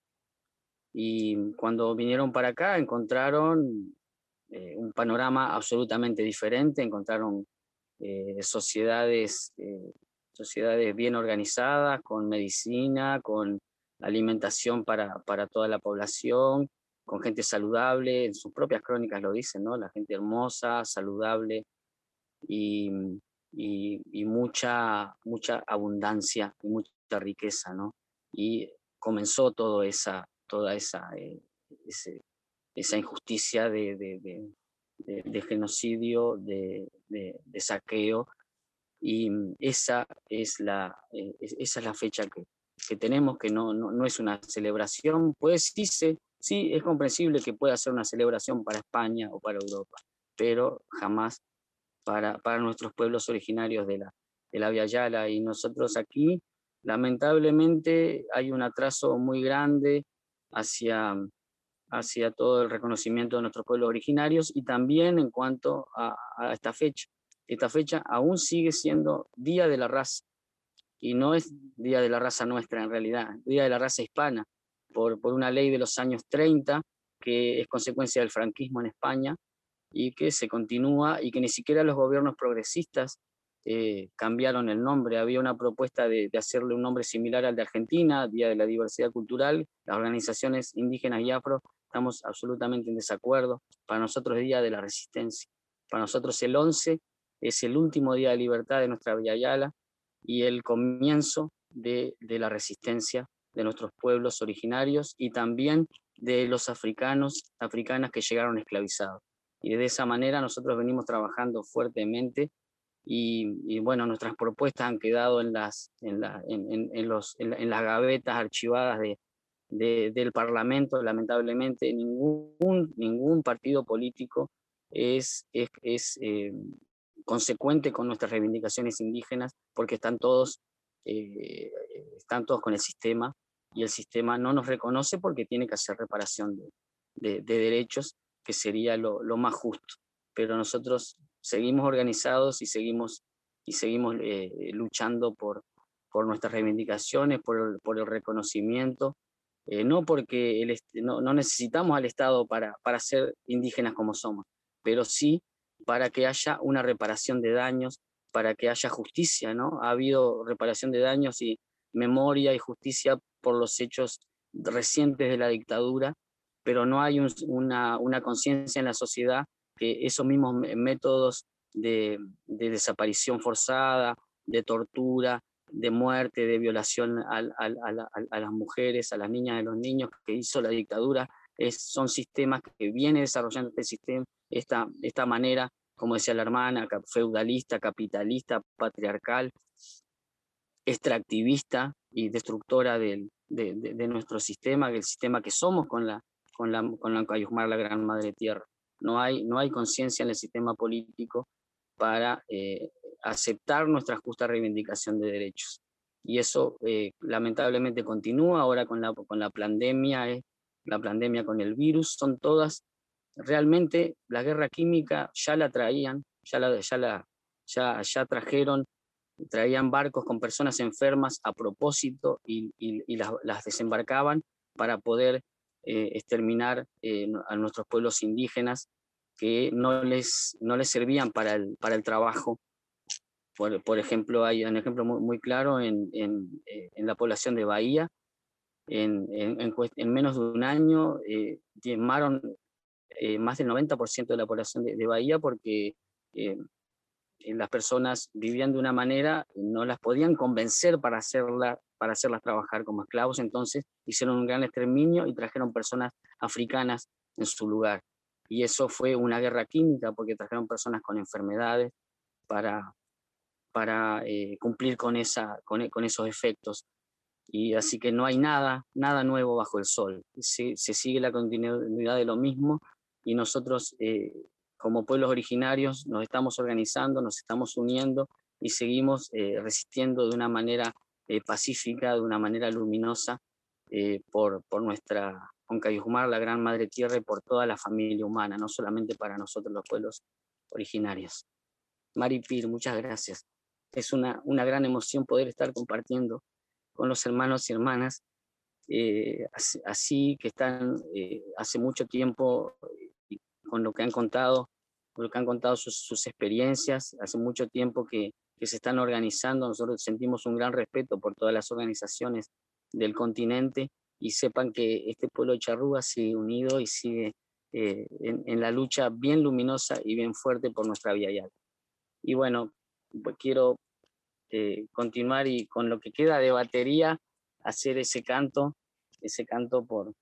Y cuando vinieron para acá encontraron eh, un panorama absolutamente diferente, encontraron eh, sociedades, eh, sociedades bien organizadas, con medicina, con alimentación para, para toda la población, con gente saludable, en sus propias crónicas lo dicen, ¿no? La gente hermosa, saludable y, y, y mucha, mucha abundancia y mucha riqueza, ¿no? Y comenzó todo esa, toda esa, eh, ese, esa injusticia de, de, de, de, de genocidio, de, de, de saqueo, y esa es la, eh, esa es la fecha que, que tenemos, que no, no, no es una celebración, pues sí se, Sí, es comprensible que pueda ser una celebración para España o para Europa, pero jamás para, para nuestros pueblos originarios de la, de la Via Yala. Y nosotros aquí, lamentablemente, hay un atraso muy grande hacia, hacia todo el reconocimiento de nuestros pueblos originarios y también en cuanto a, a esta fecha. Esta fecha aún sigue siendo Día de la Raza, y no es Día de la Raza nuestra en realidad, Día de la Raza hispana, por, por una ley de los años treinta, que es consecuencia del franquismo en España, y que se continúa, y que ni siquiera los gobiernos progresistas eh, cambiaron el nombre. Había una propuesta de, de hacerle un nombre similar al de Argentina, Día de la Diversidad Cultural. Las organizaciones indígenas y afro estamos absolutamente en desacuerdo. Para nosotros es Día de la Resistencia. Para nosotros el once es el último día de libertad de nuestra Via Yala y el comienzo de, de la resistencia de nuestros pueblos originarios y también de los africanos, africanas que llegaron esclavizados. Y de esa manera nosotros venimos trabajando fuertemente y, y bueno, nuestras propuestas han quedado en las, en la, en, en, en los, en, en las gavetas archivadas de, de, del Parlamento. Lamentablemente ningún, ningún partido político es, es, es eh, consecuente con nuestras reivindicaciones indígenas, porque están todos, eh, están todos con el sistema, y el sistema no nos reconoce porque tiene que hacer reparación de, de, de derechos, que sería lo, lo más justo. Pero nosotros seguimos organizados y seguimos, y seguimos eh, luchando por, por nuestras reivindicaciones, por el, por el reconocimiento, eh, no porque el, no, no necesitamos al Estado para, para ser indígenas como somos, pero sí para que haya una reparación de daños, para que haya justicia, ¿no? Ha habido reparación de daños y memoria y justicia por los hechos recientes de la dictadura, pero no hay un, una, una conciencia en la sociedad que esos mismos métodos de, de desaparición forzada, de tortura, de muerte, de violación a, a, a, a las mujeres, a las niñas y a los niños que hizo la dictadura, es, son sistemas que viene desarrollando este sistema, esta, esta manera, como decía la hermana, feudalista, capitalista, patriarcal, extractivista y destructora del, de, de, de nuestro sistema, el sistema que somos con la, con la, con la Cayusmar, la Gran Madre Tierra. No hay, no hay conciencia en el sistema político para eh, aceptar nuestra justa reivindicación de derechos. Y eso eh, lamentablemente continúa ahora con la, con la pandemia, eh, la pandemia con el virus, son todas, realmente la guerra química ya la traían, ya la, ya la ya, ya trajeron, traían barcos con personas enfermas a propósito y, y, y las, las desembarcaban para poder eh, exterminar eh, a nuestros pueblos indígenas que no les, no les servían para el, para el trabajo. Por, por ejemplo, hay un ejemplo muy, muy claro en, en, en la población de Bahía. En, en, en, en menos de un año eh, diezmaron eh, más del noventa por ciento de la población de, de Bahía porque eh, las personas vivían de una manera, no las podían convencer para, hacerla, para hacerlas trabajar como esclavos, entonces hicieron un gran exterminio y trajeron personas africanas en su lugar. Y eso fue una guerra química porque trajeron personas con enfermedades para, para eh, cumplir con, esa, con, con esos efectos. Y así que no hay nada, nada nuevo bajo el sol. Se, se sigue la continuidad de lo mismo y nosotros eh, como pueblos originarios nos estamos organizando, nos estamos uniendo y seguimos eh, resistiendo de una manera eh, pacífica, de una manera luminosa eh, por, por nuestra Oncayusmar, la Gran Madre Tierra, y por toda la familia humana, no solamente para nosotros los pueblos originarios. Maripir, muchas gracias. Es una, una gran emoción poder estar compartiendo con los hermanos y hermanas, eh, así, así que están eh, hace mucho tiempo eh, con lo que han contado, con lo que han contado sus, sus experiencias, hace mucho tiempo que, que se están organizando. Nosotros sentimos un gran respeto por todas las organizaciones del continente y sepan que este pueblo de Charrúa sigue unido y sigue eh, en, en la lucha bien luminosa y bien fuerte por nuestra Via Yala. Y bueno, pues quiero Eh, continuar y con lo que queda de batería hacer ese canto, ese canto por,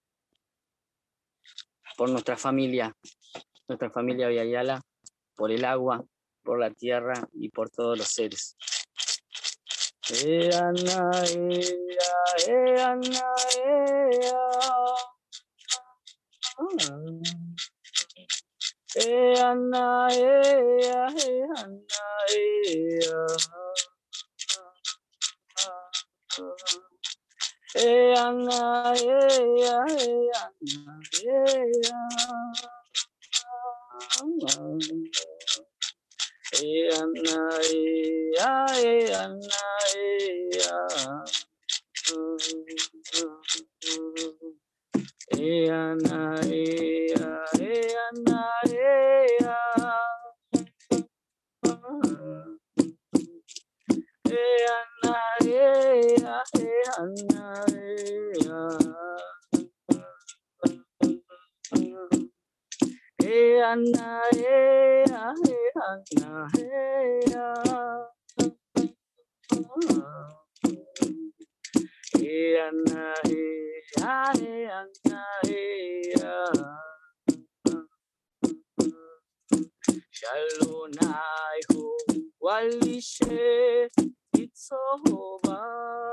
por nuestra familia, nuestra familia Via Yala, por el agua, por la tierra y por todos los seres. Ea, na, ea, ea, na, ea. Eh, Anna, eh, ah, eh, Anna, eh, ah. Eh, Anna, eh, ah, eh, Anna, eh, ah. Eh, Anna, eh, ah, eh, Anna, eh, ah. Eh, Anna, eh, ah, eh, Anna, eh, ah. Eh, Anna, eh, ah, eh, Anna, eh, ah. Eh, Anna, eh, ah, eh, Anna, eh, ah. Eh, Anna, eh, ah, eh, Anna, eh, ah. Shalonai ho walishe itsoba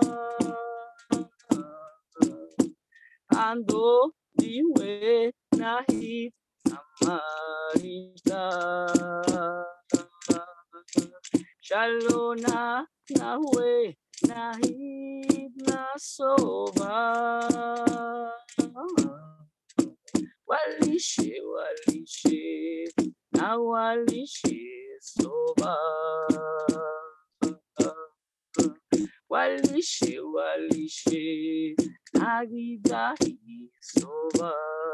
ando diwe nahi amarita Shalona nawe nahi nasoba walishe walishe nawalishe soba walishe walishe nagidahi soba.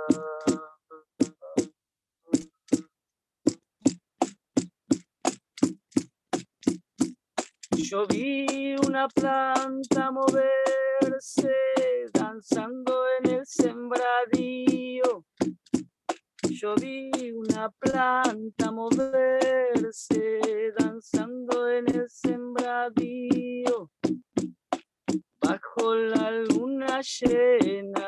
Yo vi una planta moverse danzando en el sembradío. Yo vi una planta moverse danzando en el sembradío. Bajo la luna llena,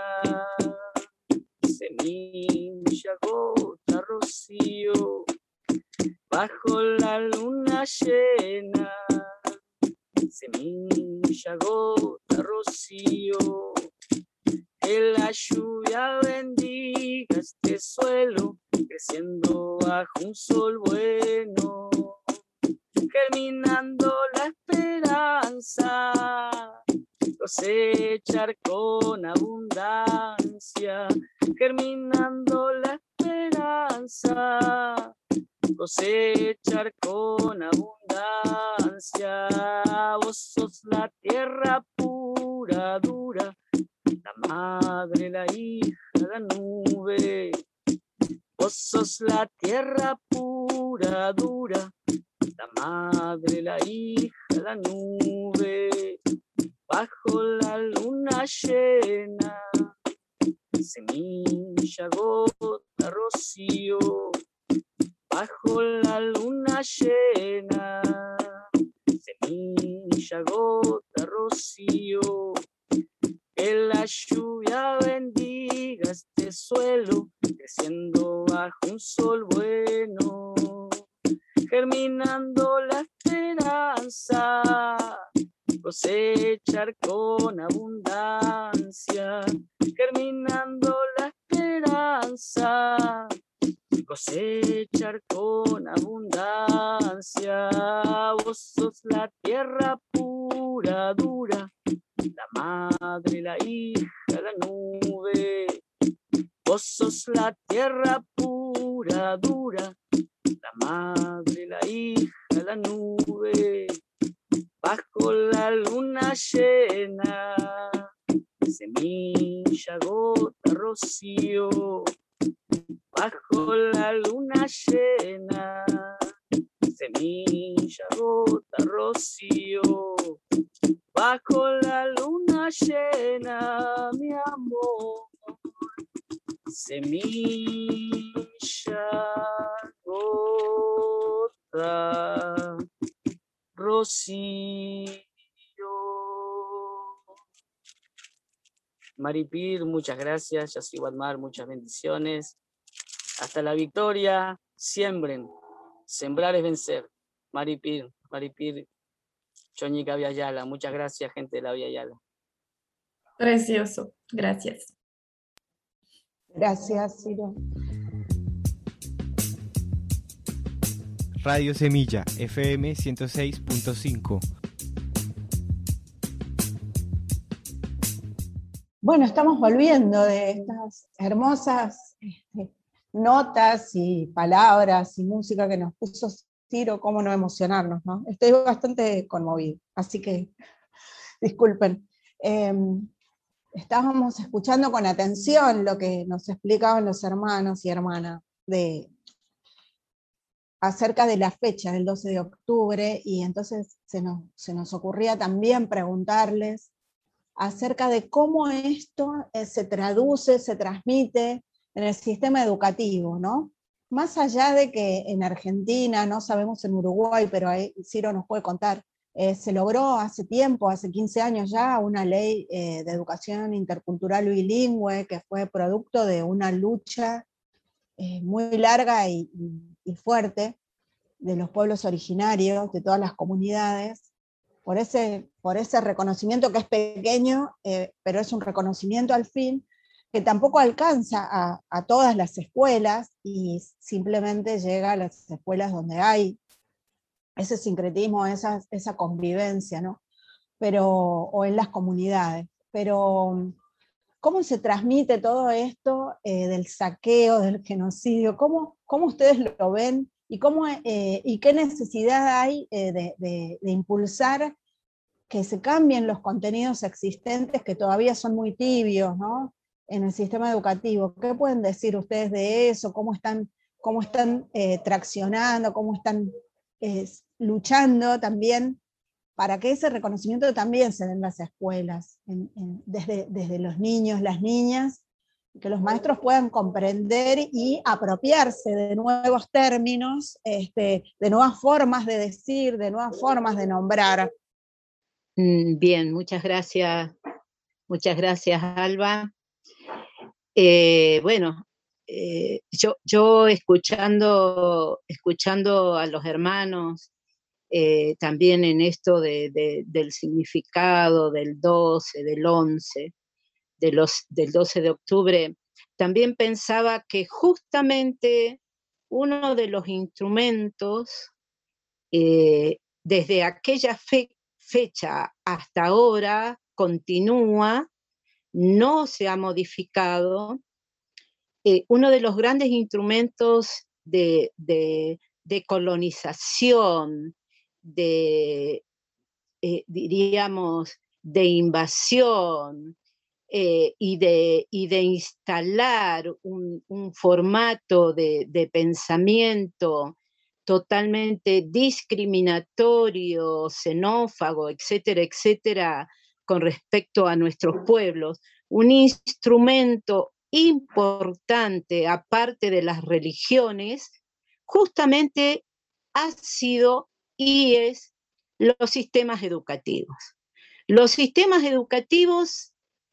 semilla, gota, rocío. Bajo la luna llena, semilla, gota, rocío. Que la lluvia bendiga este suelo, creciendo bajo un sol bueno, germinando la esperanza, cosechar con abundancia, germinando la esperanza, cosechar con abundancia. Vos sos la tierra pura, dura, la madre, la hija, la nube. Vos sos la tierra pura, dura, la madre, la hija, la nube. Bajo la luna llena, semilla, gota, rocío. Bajo la luna llena, semilla, gota, rocío. Que la lluvia bendiga este suelo, creciendo bajo un sol bueno, germinando la esperanza, cosechar con abundancia, germinando la esperanza, cosechar con abundancia. Vos sos la tierra pura, dura, la madre, la hija, la nube. Vos sos la tierra pura, dura, la madre, la hija, la nube. Bajo la luna llena, semilla, gota, rocío. Bajo la luna llena, semilla, gota, rocío. Bajo la luna llena, mi amor, semilla, gota, rocío. Maripir, muchas gracias. Yassi Wadmar, muchas bendiciones. Hasta la victoria, siembren. Sembrar es vencer. Maripir, Maripir, Choñica Via Yala. Muchas gracias, gente de la Via Yala. Precioso, gracias. Gracias, Ciro. Radio Semilla, F M ciento seis punto cinco. Bueno, estamos volviendo de estas hermosas este, notas y palabras y música que nos puso Ciro, cómo no emocionarnos, ¿no? Estoy bastante conmovido, así que disculpen. Eh, estábamos escuchando con atención lo que nos explicaban los hermanos y hermanas de, acerca de la fecha del doce de octubre, y entonces se nos, se nos ocurría también preguntarles acerca de cómo esto eh, se traduce, se transmite en el sistema educativo, ¿no? Más allá de que en Argentina, no sabemos en Uruguay, pero ahí Ciro nos puede contar, eh, se logró hace tiempo, hace quince años ya, una ley eh, de educación intercultural bilingüe que fue producto de una lucha eh, muy larga y, y, y fuerte de los pueblos originarios, de todas las comunidades, por ese, por ese reconocimiento que es pequeño, eh, pero es un reconocimiento al fin, que tampoco alcanza a, a todas las escuelas, y simplemente llega a las escuelas donde hay ese sincretismo, esa, esa convivencia, ¿no? Pero, o en las comunidades. Pero, ¿cómo se transmite todo esto eh, del saqueo, del genocidio? ¿Cómo, cómo ustedes lo ven? ¿Y, cómo, eh, y qué necesidad hay eh, de, de, de impulsar que se cambien los contenidos existentes que todavía son muy tibios, ¿no?, en el sistema educativo? ¿Qué pueden decir ustedes de eso? ¿Cómo están, cómo están eh, traccionando? ¿Cómo están eh, luchando también para que ese reconocimiento también se dé en las escuelas, en, en, desde, desde los niños, las niñas, que los maestros puedan comprender y apropiarse de nuevos términos, este, de nuevas formas de decir, de nuevas formas de nombrar? Bien, muchas gracias, muchas gracias, Alba. Eh, bueno, eh, yo, yo escuchando, escuchando a los hermanos, eh, también en esto de, de, del significado del doce, del once, de los, del doce de octubre, también pensaba que justamente uno de los instrumentos, eh, desde aquella fe, fecha hasta ahora, continúa, no se ha modificado, eh, uno de los grandes instrumentos de, de, de colonización, de, eh, diríamos, de invasión, eh, y, de, y de instalar un, un formato de, de pensamiento totalmente discriminatorio, xenófago, etcétera, etcétera, con respecto a nuestros pueblos, un instrumento importante, aparte de las religiones, justamente ha sido y es los sistemas educativos. Los sistemas educativos,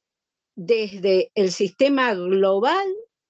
desde el sistema global,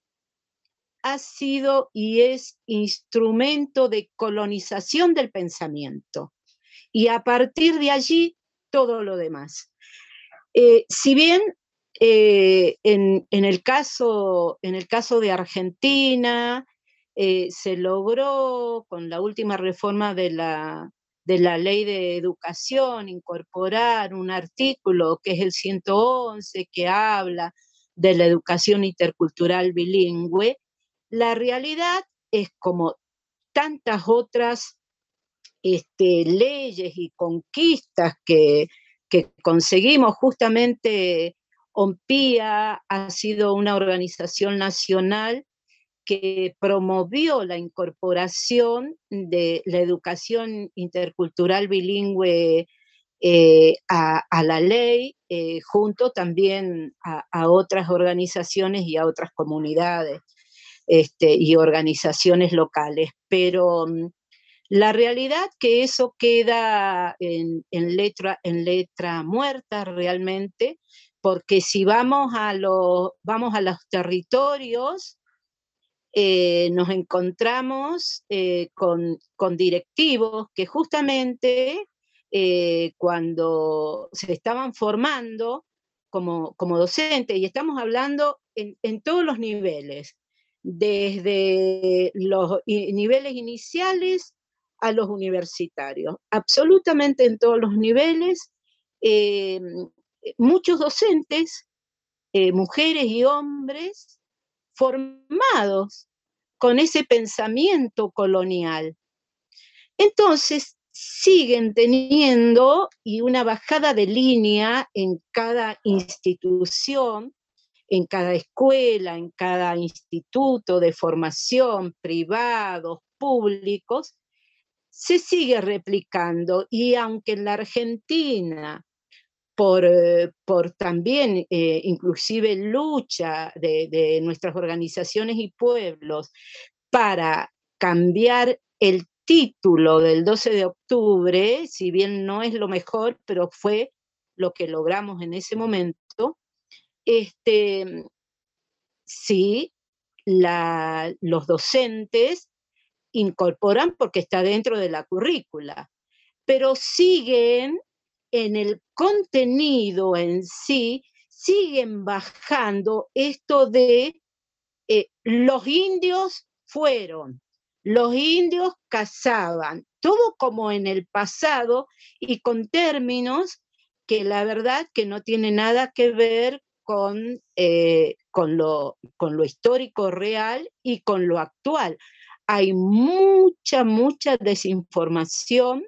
ha sido y es instrumento de colonización del pensamiento. Y a partir de allí, todo lo demás. Eh, si bien eh, en, en, el caso, en el caso de Argentina eh, se logró con la última reforma de la, de la ley de educación incorporar un artículo que es el ciento once, que habla de la educación intercultural bilingüe, la realidad es, como tantas otras este, leyes y conquistas que, que conseguimos, justamente OMPIA ha sido una organización nacional que promovió la incorporación de la educación intercultural bilingüe eh, a, a la ley, eh, junto también a, a otras organizaciones y a otras comunidades este, y organizaciones locales. Pero la realidad que eso queda en, en, letra, en letra muerta realmente, porque si vamos a, lo, vamos a los territorios, Eh, nos encontramos eh, con, con directivos que justamente eh, cuando se estaban formando como, como docente, y estamos hablando en, en todos los niveles, desde los niveles iniciales a los universitarios, absolutamente en todos los niveles, eh, muchos docentes, eh, mujeres y hombres, formados con ese pensamiento colonial. Entonces, siguen teniendo y una bajada de línea en cada institución, en cada escuela, en cada instituto de formación, privados, públicos, se sigue replicando. Y aunque en la Argentina, por, por también eh, inclusive lucha de, de nuestras organizaciones y pueblos para cambiar el título del doce de octubre, si bien no es lo mejor, pero fue lo que logramos en ese momento, este, sí, la, los docentes incorporan porque está dentro de la currícula, pero siguen en el contenido en sí, siguen bajando esto de eh, los indios fueron, los indios cazaban, todo como en el pasado y con términos que la verdad que no tiene nada que ver con, eh, con, lo, con lo histórico real y con lo actual. Hay mucha, mucha desinformación,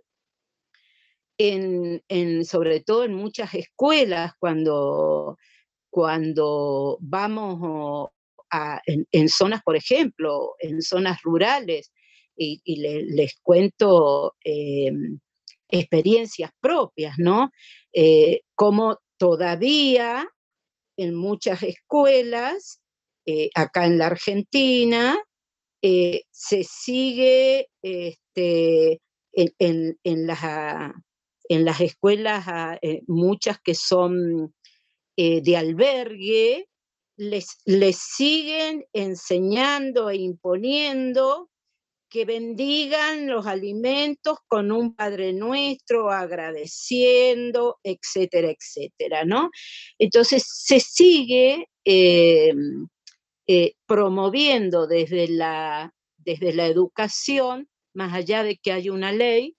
en, en, sobre todo en muchas escuelas, cuando, cuando vamos a, en, en zonas, por ejemplo, en zonas rurales, y, y le, les cuento eh, experiencias propias, ¿no? Eh, como todavía en muchas escuelas, eh, acá en la Argentina, eh, se sigue este, en, en, en, las, en las escuelas, eh, muchas que son eh, de albergue, les, les siguen enseñando e imponiendo que bendigan los alimentos con un Padre Nuestro, agradeciendo, etcétera, etcétera, ¿no? Entonces se sigue eh, eh, promoviendo desde la, desde la educación, más allá de que haya una ley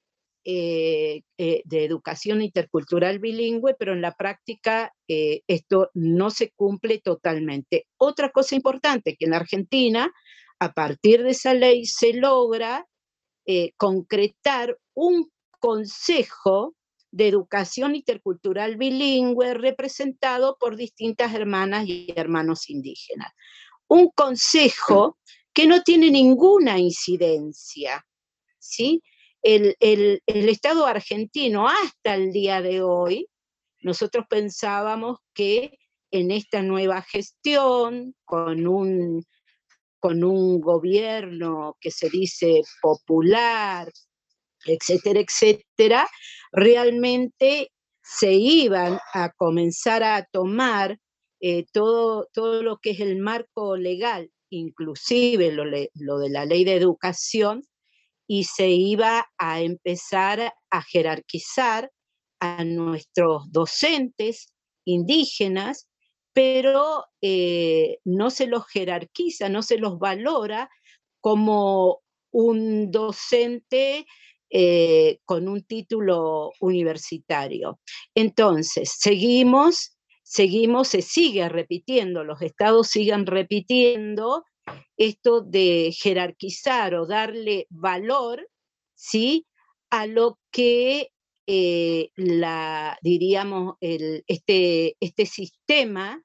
eh, eh, de educación intercultural bilingüe, pero en la práctica eh, esto no se cumple totalmente. Otra cosa importante, que en la Argentina, a partir de esa ley, se logra eh, concretar un consejo de educación intercultural bilingüe representado por distintas hermanas y hermanos indígenas. Un consejo que no tiene ninguna incidencia, ¿sí? El, el, el Estado argentino hasta el día de hoy, nosotros pensábamos que en esta nueva gestión, con un, con un gobierno que se dice popular, etcétera, etcétera, realmente se iban a comenzar a tomar eh, todo, todo lo que es el marco legal, inclusive lo, lo de la ley de educación, y se iba a empezar a jerarquizar a nuestros docentes indígenas, pero eh, no se los jerarquiza, no se los valora como un docente eh, con un título universitario. Entonces, seguimos, seguimos, se sigue repitiendo, los estados siguen repitiendo esto de jerarquizar o darle valor, ¿sí?, a lo que eh, la, diríamos, el, este, este sistema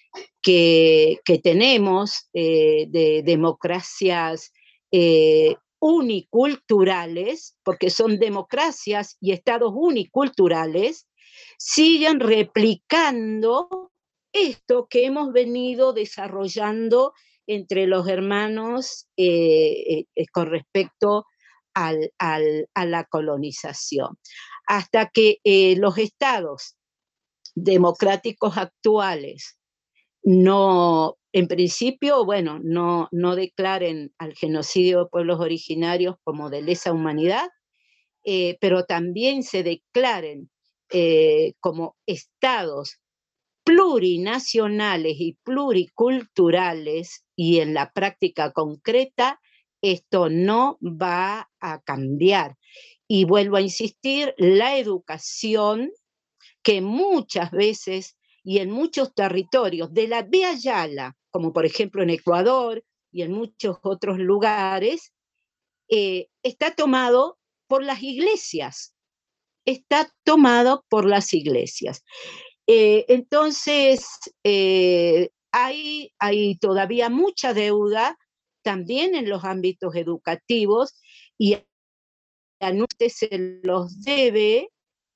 que, que tenemos eh, de democracias eh, uniculturales, porque son democracias y estados uniculturales, siguen replicando esto que hemos venido desarrollando entre los hermanos eh, eh, con respecto al, al, a la colonización. Hasta que eh, los estados democráticos actuales no, en principio, bueno, no, no declaren al genocidio de pueblos originarios como de lesa humanidad, eh, pero también se declaren eh, como estados plurinacionales y pluriculturales, y en la práctica concreta esto no va a cambiar. Y vuelvo a insistir, la educación, que muchas veces y en muchos territorios de la Vía Yala, como por ejemplo en Ecuador y en muchos otros lugares, eh, está tomado por las iglesias, está tomado por las iglesias. Eh, entonces, eh, hay, hay todavía mucha deuda también en los ámbitos educativos, y a nosotros se los debe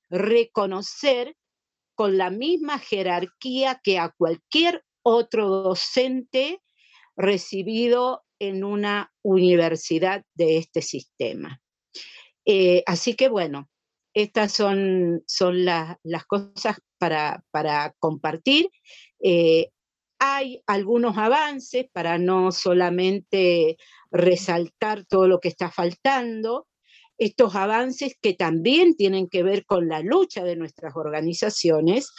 reconocer con la misma jerarquía que a cualquier otro docente recibido en una universidad de este sistema. Eh, así que bueno, estas son, son la, las cosas para, para compartir. Eh, hay algunos avances para no solamente resaltar todo lo que está faltando, estos avances que también tienen que ver con la lucha de nuestras organizaciones.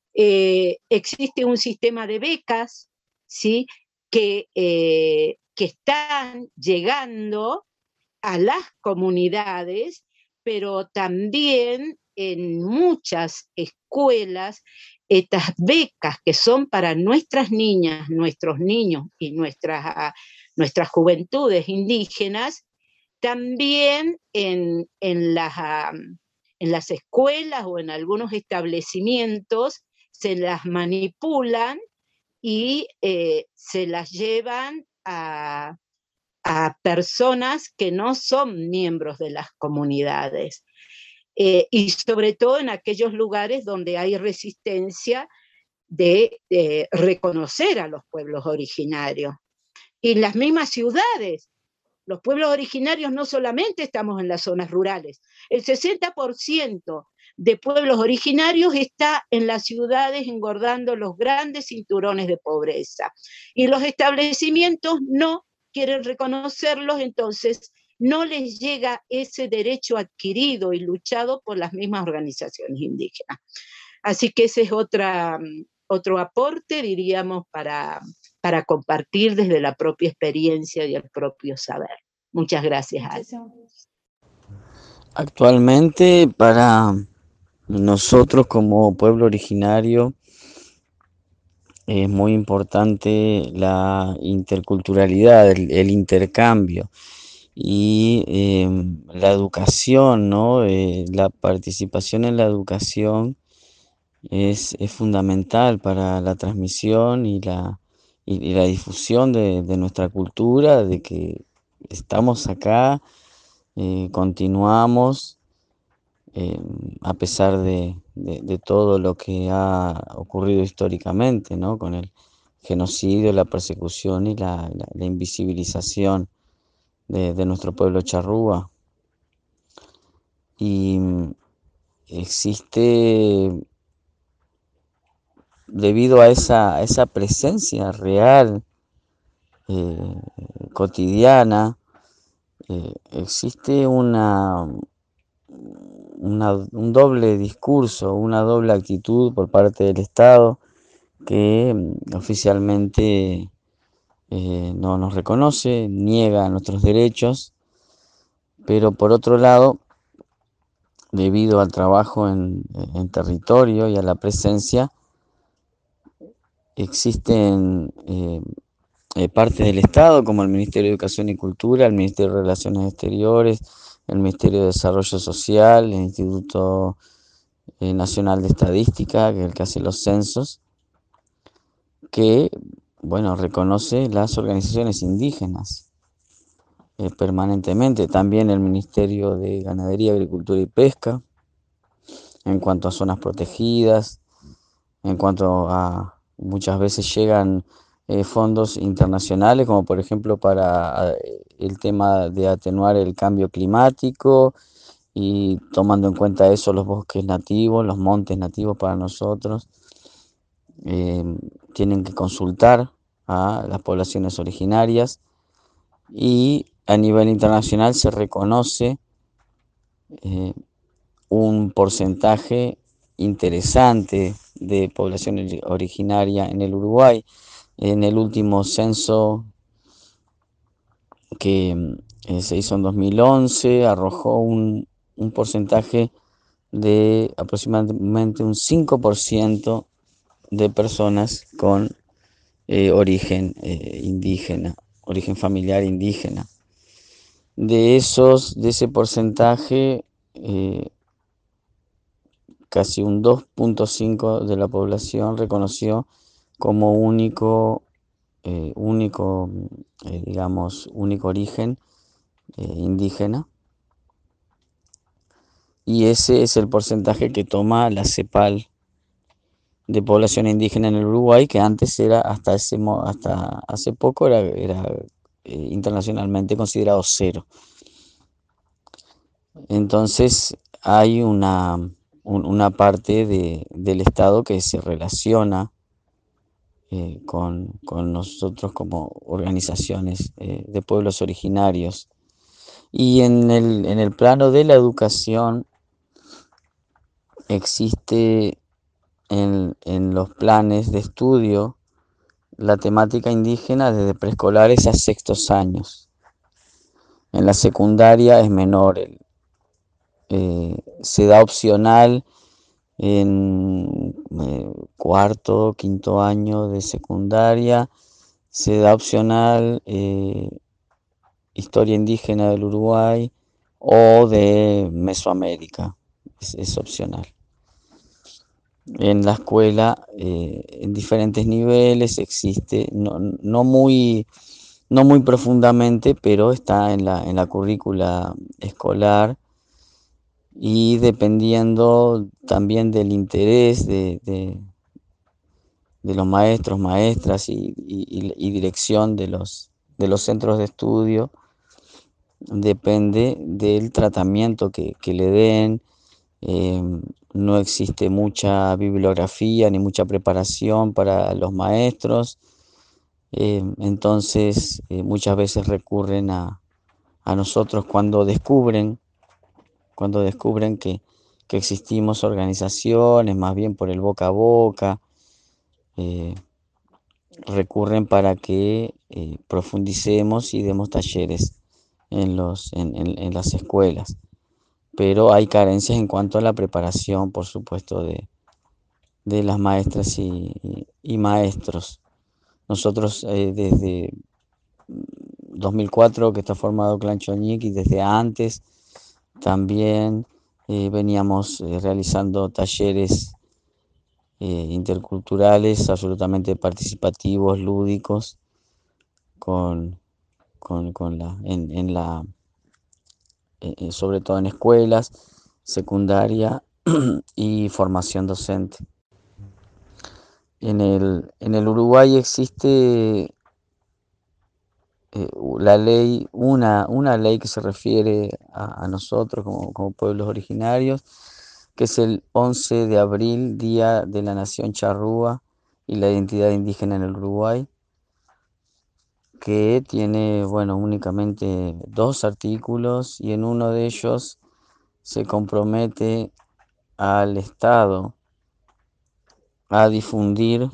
Eh, existe un sistema de becas, ¿sí?, que, eh, que están llegando a las comunidades, pero también en muchas escuelas estas becas que son para nuestras niñas, nuestros niños y nuestras, nuestras juventudes indígenas, también en, en, las, en las escuelas o en algunos establecimientos se las manipulan y eh, se las llevan a, a personas que no son miembros de las comunidades. Eh, y sobre todo en aquellos lugares donde hay resistencia de, de reconocer a los pueblos originarios. Y en las mismas ciudades, los pueblos originarios no solamente estamos en las zonas rurales, el sesenta por ciento de pueblos originarios está en las ciudades engordando los grandes cinturones de pobreza. Y los establecimientos no quieren reconocerlos, entonces no les llega ese derecho adquirido y luchado por las mismas organizaciones indígenas. Así que ese es otra, otro aporte, diríamos, para, para compartir desde la propia experiencia y el propio saber. Muchas gracias, Al. Actualmente, para nosotros como pueblo originario, es muy importante la interculturalidad, el, el intercambio y eh, la educación, ¿no? Eh, la participación en la educación es, es fundamental para la transmisión y la, y, y la difusión de, de nuestra cultura, de que estamos acá, eh, continuamos, eh, a pesar de, de, de todo lo que ha ocurrido históricamente, ¿no? Con el genocidio, la persecución y la, la, la invisibilización de, de nuestro pueblo charrúa. Y existe, debido a esa, a esa presencia real, eh, cotidiana, eh, existe una, una, un doble discurso, una doble actitud por parte del Estado que oficialmente eh, no nos reconoce, niega nuestros derechos, pero por otro lado, debido al trabajo en, en territorio y a la presencia, existen eh, eh, partes del Estado como el Ministerio de Educación y Cultura, el Ministerio de Relaciones Exteriores, el Ministerio de Desarrollo Social, el Instituto eh, Nacional de Estadística, que es el que hace los censos, que, bueno, reconoce las organizaciones indígenas eh, permanentemente. También el Ministerio de Ganadería, Agricultura y Pesca, en cuanto a zonas protegidas, en cuanto a muchas veces llegan eh, fondos internacionales, como por ejemplo para eh, el tema de atenuar el cambio climático y tomando en cuenta eso los bosques nativos, los montes nativos para nosotros. Eh, tienen que consultar a las poblaciones originarias y a nivel internacional se reconoce eh, un porcentaje interesante de población originaria en el Uruguay. En el último censo que eh, se hizo en dos mil once arrojó un, un porcentaje de aproximadamente un cinco por ciento de personas con eh, origen eh, indígena, origen familiar indígena. De esos, de ese porcentaje, eh, casi un dos punto cinco de la población reconoció como único, eh, único, eh, digamos, único origen eh, indígena. Y ese es el porcentaje que toma la CEPAL de población indígena en el Uruguay, que antes era, hasta, ese, hasta hace poco, era, era eh, internacionalmente considerado cero. Entonces hay una, un, una parte de, del Estado que se relaciona eh, con, con nosotros como organizaciones eh, de pueblos originarios. Y en el, en el plano de la educación existe en, en los planes de estudio la temática indígena desde preescolares a sextos años. En la secundaria es menor, eh, se da opcional en eh, cuarto, quinto año de secundaria, se da opcional eh, historia indígena del Uruguay o de Mesoamérica, es, es opcional. En la escuela, eh, en diferentes niveles, existe, no, no, muy, no muy profundamente, pero está en la, en la currícula escolar, y dependiendo también del interés de, de, de los maestros, maestras y, y, y dirección de los, de los centros de estudio, depende del tratamiento que, que le den. Eh, no existe mucha bibliografía ni mucha preparación para los maestros, eh, entonces eh, muchas veces recurren a, a nosotros cuando descubren, cuando descubren que, que existimos organizaciones, más bien por el boca a boca, eh, recurren para que eh, profundicemos y demos talleres en, los, en, en, en las escuelas. Pero hay carencias en cuanto a la preparación, por supuesto, de, de las maestras y, y, y maestros. Nosotros eh, desde dos mil cuatro que está formado Clan Choñic, y desde antes también eh, veníamos eh, realizando talleres eh, interculturales absolutamente participativos, lúdicos, con, con, con la, en, en la, eh, sobre todo en escuelas, secundaria y formación docente. En el, en el Uruguay existe eh, la ley, una, una ley que se refiere a, a nosotros como, como pueblos originarios, que es el once de abril, Día de la Nación Charrúa y la Identidad Indígena en el Uruguay, que tiene, bueno, únicamente dos artículos, y en uno de ellos se compromete al Estado a difundir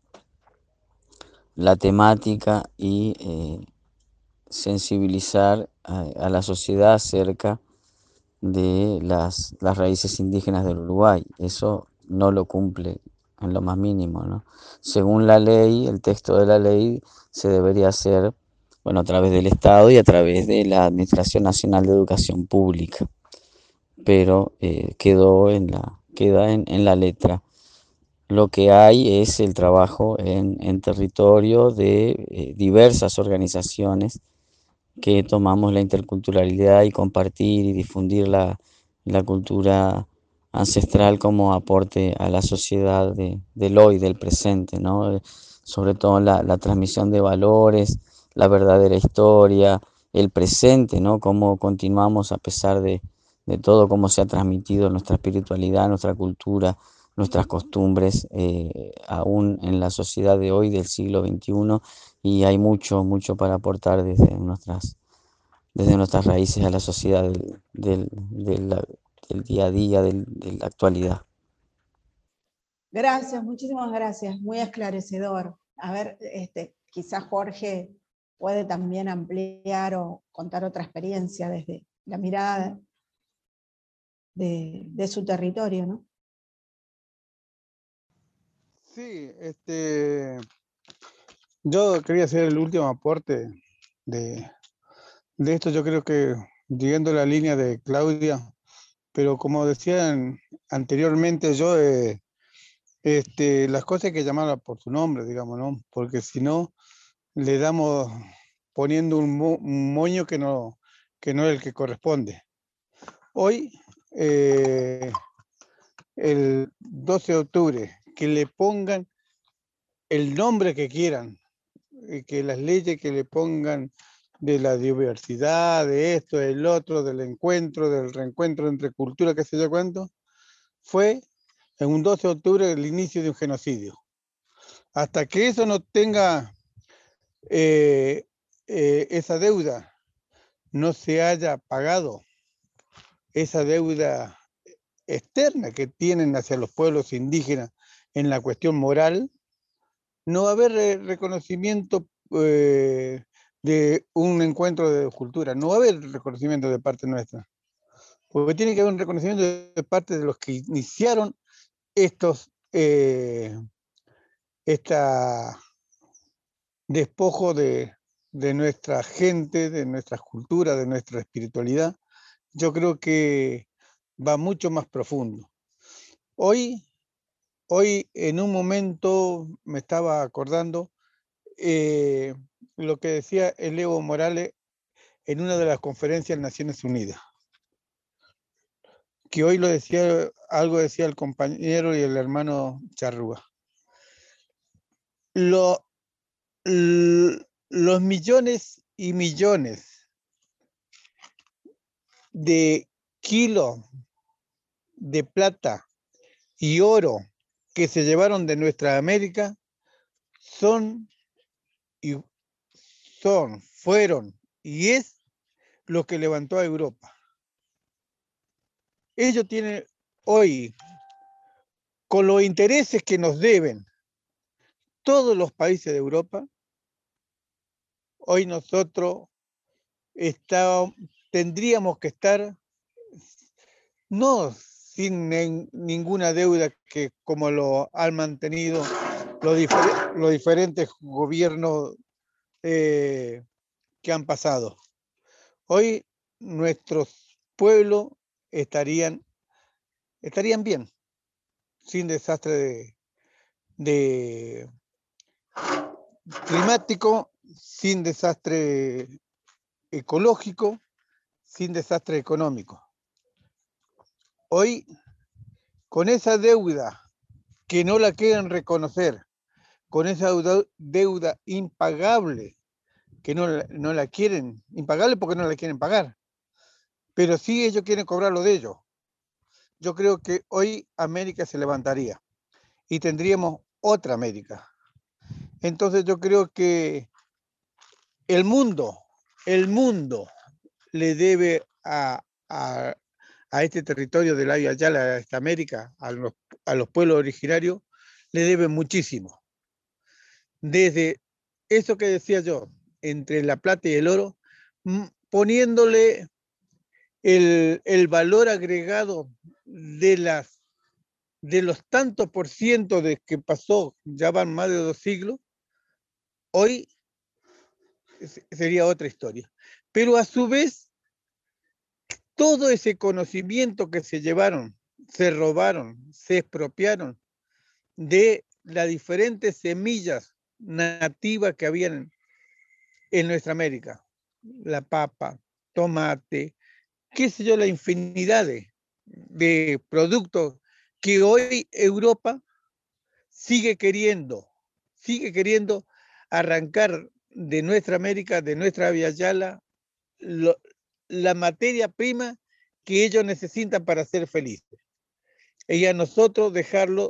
la temática y eh, sensibilizar a, a la sociedad acerca de las, las raíces indígenas del Uruguay. Eso no lo cumple en lo más mínimo, ¿no? Según la ley, el texto de la ley se debería hacer, bueno, a través del Estado y a través de la Administración Nacional de Educación Pública, pero eh, quedó en la, queda en, en la letra. Lo que hay es el trabajo en, en territorio de eh, diversas organizaciones que tomamos la interculturalidad y compartir y difundir la, la cultura ancestral como aporte a la sociedad de, del hoy, del presente, ¿no? Sobre todo la, la transmisión de valores, la verdadera historia, el presente, ¿no? Cómo continuamos a pesar de, de todo, cómo se ha transmitido nuestra espiritualidad, nuestra cultura, nuestras costumbres, eh, aún en la sociedad de hoy, del siglo veintiuno, y hay mucho, mucho para aportar desde nuestras, desde nuestras raíces a la sociedad del, del, del, del día a día, del, de la actualidad. Gracias, muchísimas gracias, muy esclarecedor. A ver, este, quizás Jorge puede también ampliar o contar otra experiencia desde la mirada de, de su territorio, ¿no? Sí, este, yo quería hacer el último aporte de, de esto. Yo creo que siguiendo la línea de Claudia, pero como decían anteriormente, yo eh, este, las cosas hay que llamarlas por su nombre, digamos, ¿no? Porque si no, le damos poniendo un, mo un moño que no, que no es el que corresponde. Hoy, eh, el doce de octubre, que le pongan el nombre que quieran, y que las leyes que le pongan de la diversidad, de esto, del otro, del encuentro, del reencuentro entre culturas, qué sé yo cuánto, fue en un doce de octubre el inicio de un genocidio. Hasta que eso no tenga eh, eh, esa deuda, no se haya pagado, esa deuda externa que tienen hacia los pueblos indígenas en la cuestión moral, no va a haber eh, reconocimiento eh, de un encuentro de cultura, no va a haber reconocimiento de parte nuestra, porque tiene que haber un reconocimiento de parte de los que iniciaron estos eh, esta despojo de, de nuestra gente, de nuestras culturas, de nuestra espiritualidad. Yo creo que va mucho más profundo. Hoy, hoy en un momento me estaba acordando eh, lo que decía el Evo Morales en una de las conferencias de Naciones Unidas, que hoy lo decía, algo decía el compañero y el hermano Charrúa. Lo, l, los millones y millones de kilos de plata y oro que se llevaron de nuestra América son, y son, fueron y es lo que levantó a Europa. Ellos tienen hoy, con los intereses que nos deben todos los países de Europa, hoy nosotros está, tendríamos que estar no sin en, ninguna deuda que como lo han mantenido los, difer los diferentes gobiernos eh, que han pasado. Hoy nuestros pueblos estarían, estarían bien, sin desastre de, de climático, sin desastre ecológico, sin desastre económico. Hoy, con esa deuda que no la quieren reconocer, con esa deuda impagable, que no, no la quieren, impagable porque no la quieren pagar, pero sí ellos quieren cobrar lo de ellos. Yo creo que hoy América se levantaría y tendríamos otra América. Entonces yo creo que el mundo, el mundo le debe a, a, a este territorio de la Via Yala, a esta América, a los, a los pueblos originarios, le debe muchísimo. Desde eso que decía yo, entre la plata y el oro, poniéndole el, el valor agregado de, las, de los tantos por ciento de que pasó, ya van más de dos siglos, hoy sería otra historia. Pero a su vez, todo ese conocimiento que se llevaron, se robaron, se expropiaron de las diferentes semillas nativas que habían en, en nuestra América, la papa, tomate, qué sé yo, la infinidad de, de productos que hoy Europa sigue queriendo, sigue queriendo arrancar de nuestra América, de nuestra Via Yala, lo, la materia prima que ellos necesitan para ser felices. Y a nosotros dejarlo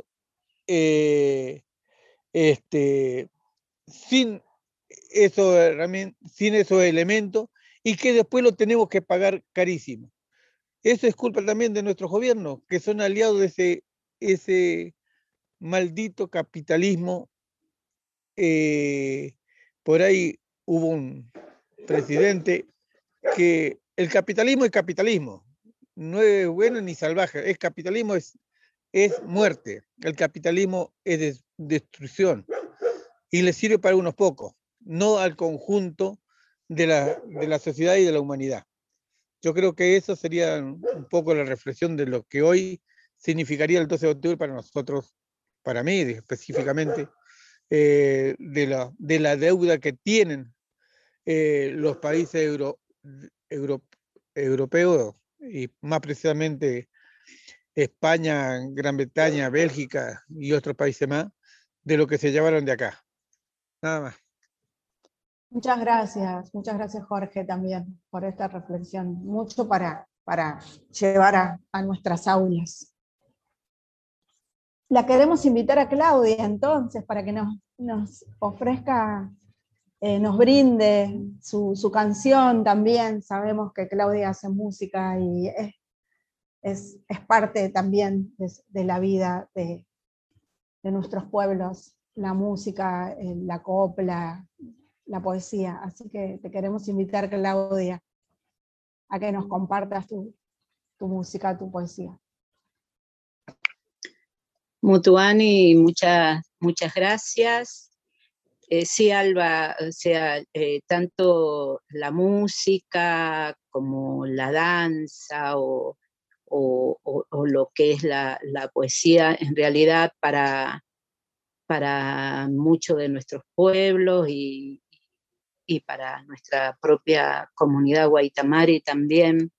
eh, este, sin, eso, sin esos elementos y que después lo tenemos que pagar carísimo. Eso es culpa también de nuestros gobiernos, que son aliados de ese, ese, maldito capitalismo. Eh, por ahí hubo un presidente que el capitalismo es capitalismo, no es bueno ni salvaje, es capitalismo, es, es muerte, el capitalismo es des, destrucción y le sirve para unos pocos, no al conjunto de la, de la sociedad y de la humanidad. Yo creo que eso sería un poco la reflexión de lo que hoy significaría el doce de octubre para nosotros, para mí específicamente, eh, de, la, de la deuda que tienen eh, los países euro, euro, europeos y más precisamente España, Gran Bretaña, Bélgica y otros países más, de lo que se llevaron de acá. Nada más. Muchas gracias, muchas gracias Jorge también por esta reflexión, mucho para, para llevar a, a nuestras aulas. La queremos invitar a Claudia entonces para que nos, nos ofrezca, eh, nos brinde su, su canción también. Sabemos que Claudia hace música y es, es, es parte también de, de la vida de, de nuestros pueblos, la música, la copla, la poesía. Así que te queremos invitar, Claudia, a que nos compartas tu, tu música, tu poesía. Mutuani, muchas, muchas gracias. Eh, sí, Alba, o sea, eh, tanto la música como la danza o, o, o, o lo que es la, la poesía, en realidad para, para muchos de nuestros pueblos y, y para nuestra propia comunidad Guaitamari también,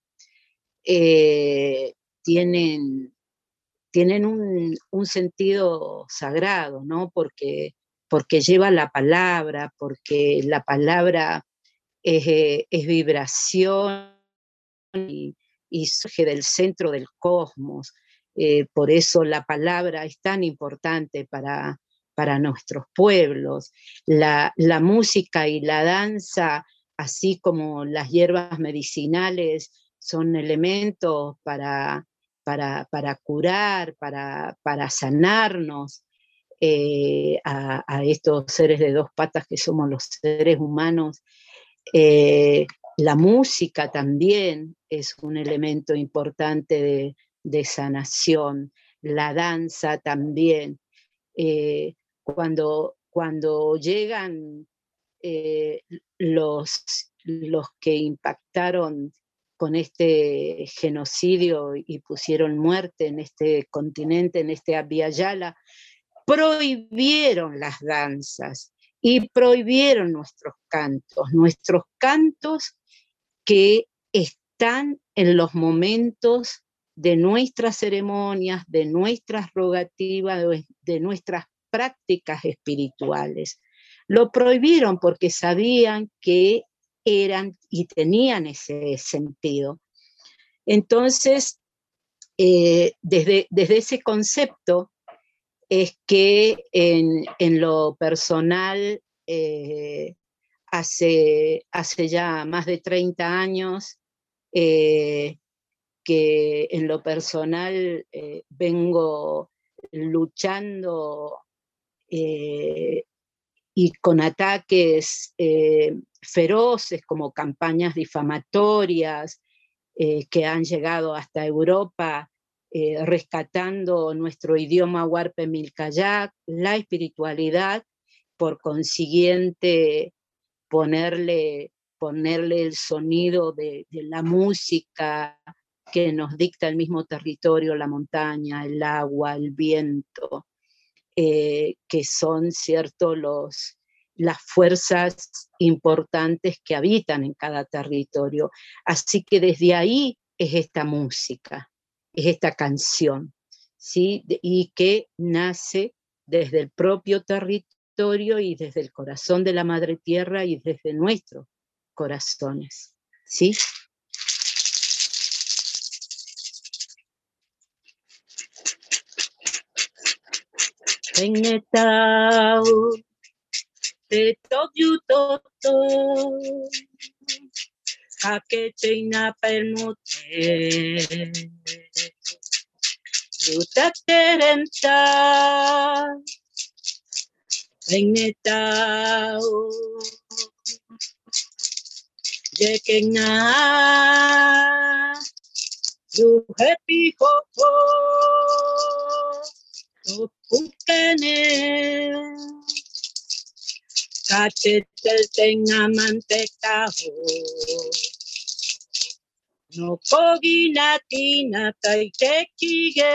eh, tienen... tienen un, un sentido sagrado, ¿no? Porque, porque lleva la palabra, porque la palabra es, es vibración y, y surge del centro del cosmos. Eh, por eso la palabra es tan importante para, para nuestros pueblos. La, la música y la danza, así como las hierbas medicinales, son elementos para... Para, para curar, para, para sanarnos eh, a, a estos seres de dos patas que somos los seres humanos. Eh, la música también es un elemento importante de, de sanación, la danza también. Eh, cuando, cuando llegan eh, los, los que impactaron con este genocidio y pusieron muerte en este continente, en este Abya Yala, prohibieron las danzas y prohibieron nuestros cantos, nuestros cantos que están en los momentos de nuestras ceremonias, de nuestras rogativas, de, de nuestras prácticas espirituales. Lo prohibieron porque sabían que eran y tenían ese sentido. Entonces, eh, desde, desde ese concepto es que en, en lo personal, eh, hace, hace ya más de treinta años, eh, que en lo personal eh, vengo luchando eh, y con ataques eh, feroces como campañas difamatorias eh, que han llegado hasta Europa, eh, rescatando nuestro idioma huarpe milcayac, la espiritualidad, por consiguiente ponerle, ponerle el sonido de, de la música que nos dicta el mismo territorio, la montaña, el agua, el viento, eh, que son, cierto, los, las fuerzas importantes que habitan en cada territorio. Así que desde ahí es esta música, es esta canción, ¿sí? Y que nace desde el propio territorio y desde el corazón de la Madre Tierra y desde nuestros corazones, ¿sí? Tenetao te tokyu toto kaketeina permute Yuta terenta, Venetao, Yekena, You happy ho ho, No pukene, Cachetel tenga manteca ho, No kogi natina taiteki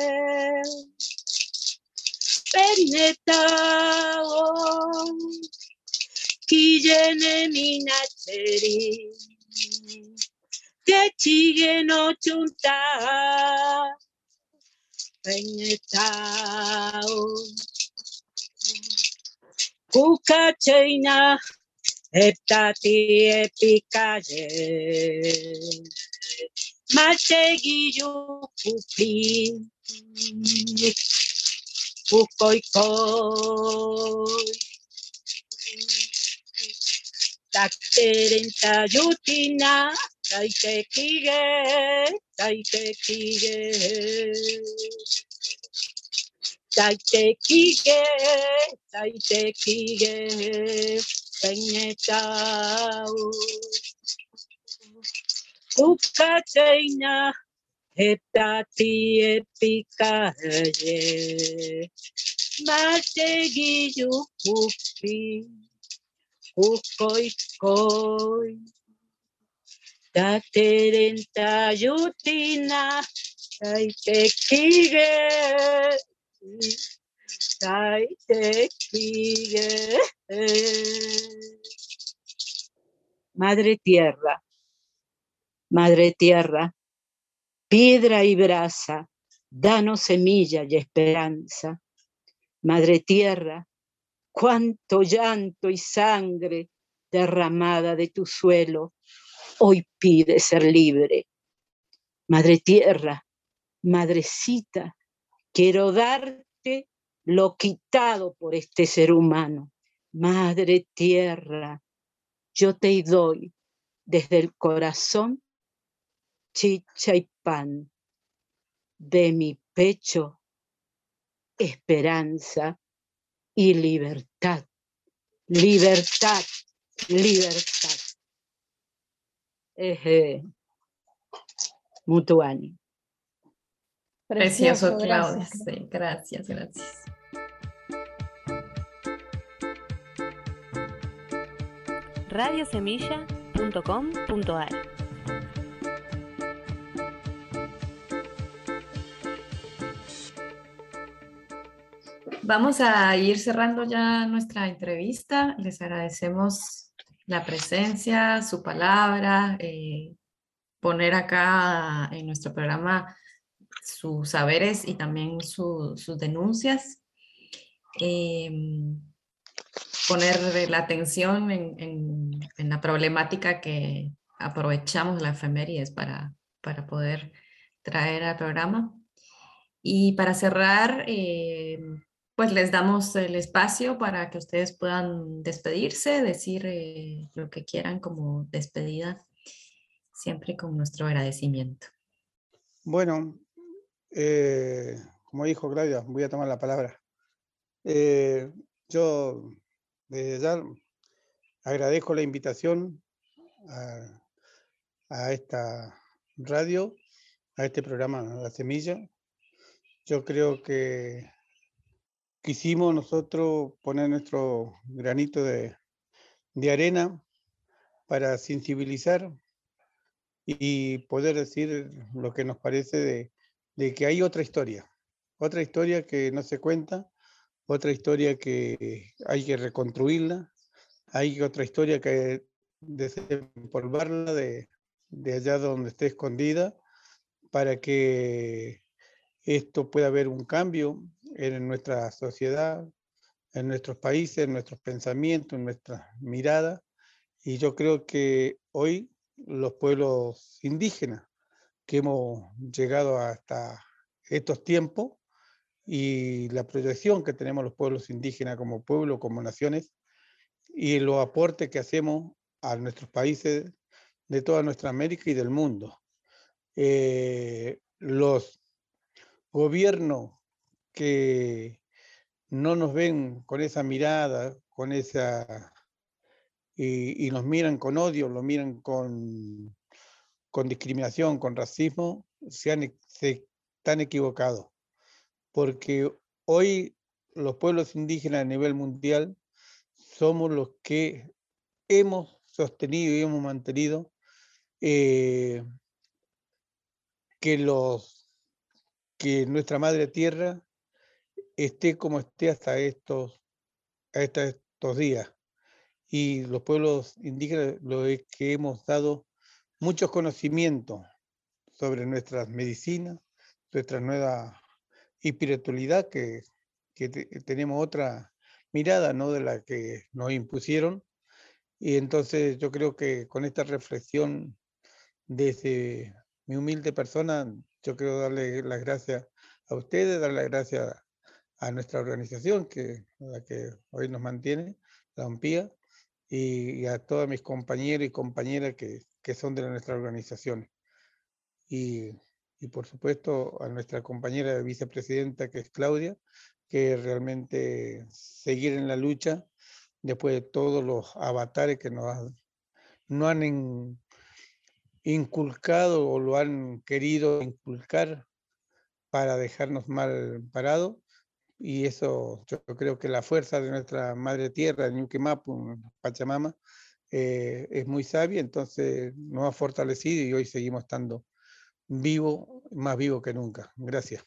Venetao, Kijene minacheri, Techige no chunta, Venetao, Kukacheina, Heptati epikaye, Mategi yukupi, Kukoikoi, Takterenta yutina, Taitekige, Taitekige, Taitekige, Taitekige, Venetao, Ukateina, Heptati epikaye, Mategi yukupi, Ukoi koi, Taterenta yutina, Taitekige, Taitekige. Madre tierra, Madre tierra, piedra y brasa, danos semilla y esperanza. Madre tierra, cuánto llanto y sangre derramada de tu suelo, hoy pide ser libre. Madre tierra, madrecita, quiero darte lo quitado por este ser humano. Madre tierra, yo te doy desde el corazón chicha y pan, de mi pecho esperanza y libertad, libertad, libertad. Eje, Mutuani. Precioso, Precioso, Claudia. gracias. Sí, gracias, gracias. radiosemilla punto com punto ar. Vamos a ir cerrando ya nuestra entrevista. Les agradecemos la presencia, su palabra, eh, poner acá en nuestro programa sus saberes y también su, sus denuncias. Eh, poner la atención en, en, en la problemática que aprovechamos la efemérides para, para poder traer al programa. Y para cerrar, eh, pues les damos el espacio para que ustedes puedan despedirse, decir eh, lo que quieran como despedida, siempre con nuestro agradecimiento. Bueno, eh, como dijo Claudia, voy a tomar la palabra. Eh, yo desde ya agradezco la invitación a, a esta radio, a este programa La Semilla. Yo creo que quisimos nosotros poner nuestro granito de, de arena para sensibilizar y poder decir lo que nos parece de, de que hay otra historia, otra historia que no se cuenta, otra historia que hay que reconstruirla, hay otra historia que hay que desempolvarla de, de allá donde esté escondida para que esto pueda haber un cambio en nuestra sociedad, en nuestros países, en nuestros pensamientos, en nuestra mirada. Y yo creo que hoy los pueblos indígenas que hemos llegado hasta estos tiempos y la proyección que tenemos los pueblos indígenas como pueblo, como naciones, y los aportes que hacemos a nuestros países de toda nuestra América y del mundo. Eh, los gobierno que no nos ven con esa mirada, con esa y, y nos miran con odio, lo miran con, con discriminación, con racismo, se, han, se están equivocados. Porque hoy los pueblos indígenas a nivel mundial somos los que hemos sostenido y hemos mantenido eh, que, los, que nuestra madre tierra esté como esté hasta estos, hasta estos días. Y los pueblos indígenas lo es que hemos dado muchos conocimientos sobre nuestras medicinas, nuestra nueva espiritualidad, que, que te, tenemos otra mirada, ¿no?, de la que nos impusieron. Y entonces yo creo que con esta reflexión desde mi humilde persona, yo quiero darle las gracias a ustedes, darle las gracias a nuestra organización, que la que hoy nos mantiene, la OMPIA, y, y a todos mis compañeros y compañeras que, que son de nuestra organización. Y, y por supuesto a nuestra compañera vicepresidenta, que es Claudia, que realmente seguir en la lucha después de todos los avatares que nos han, no han in, inculcado o lo han querido inculcar para dejarnos mal parados. Y eso yo creo que la fuerza de nuestra madre tierra, Ñuquemapu, Pachamama, eh, es muy sabia, entonces nos ha fortalecido y hoy seguimos estando vivos, más vivos que nunca. Gracias.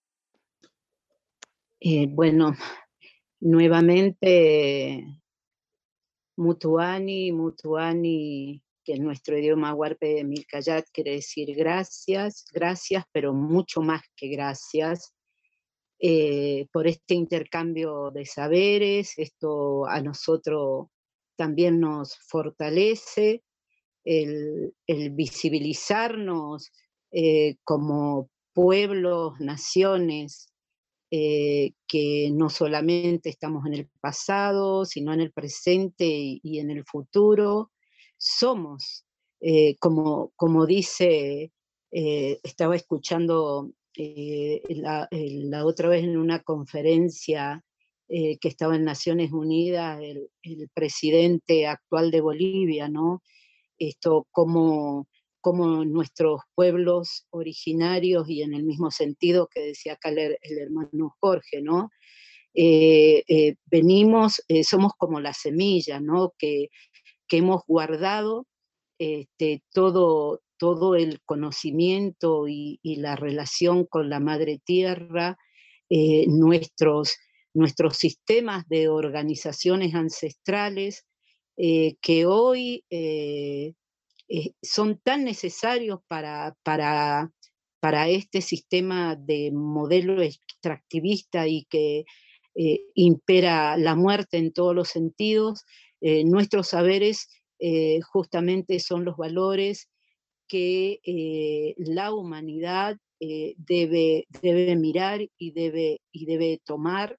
Eh, bueno, nuevamente, Mutuani, Mutuani, que en nuestro idioma huarpe de Milcayat quiere decir gracias, gracias, pero mucho más que gracias. Eh, por este intercambio de saberes, esto a nosotros también nos fortalece, el, el visibilizarnos eh, como pueblos, naciones, eh, que no solamente estamos en el pasado, sino en el presente y, y en el futuro. Somos, eh, como, como dice, eh, estaba escuchando Eh, la, la otra vez en una conferencia eh, que estaba en Naciones Unidas, el, el presidente actual de Bolivia, ¿no? Esto, como, como nuestros pueblos originarios, y en el mismo sentido que decía acá el, el hermano Jorge, ¿no? Eh, eh, venimos, eh, somos como la semilla, ¿no?, que, que hemos guardado este, todo, todo el conocimiento y, y la relación con la madre tierra, eh, nuestros, nuestros sistemas de organizaciones ancestrales, eh, que hoy eh, eh, son tan necesarios para, para, para este sistema de modelo extractivista y que eh, impera la muerte en todos los sentidos. Eh, nuestros saberes eh, justamente son los valores que eh, la humanidad eh, debe, debe mirar y debe, y debe tomar.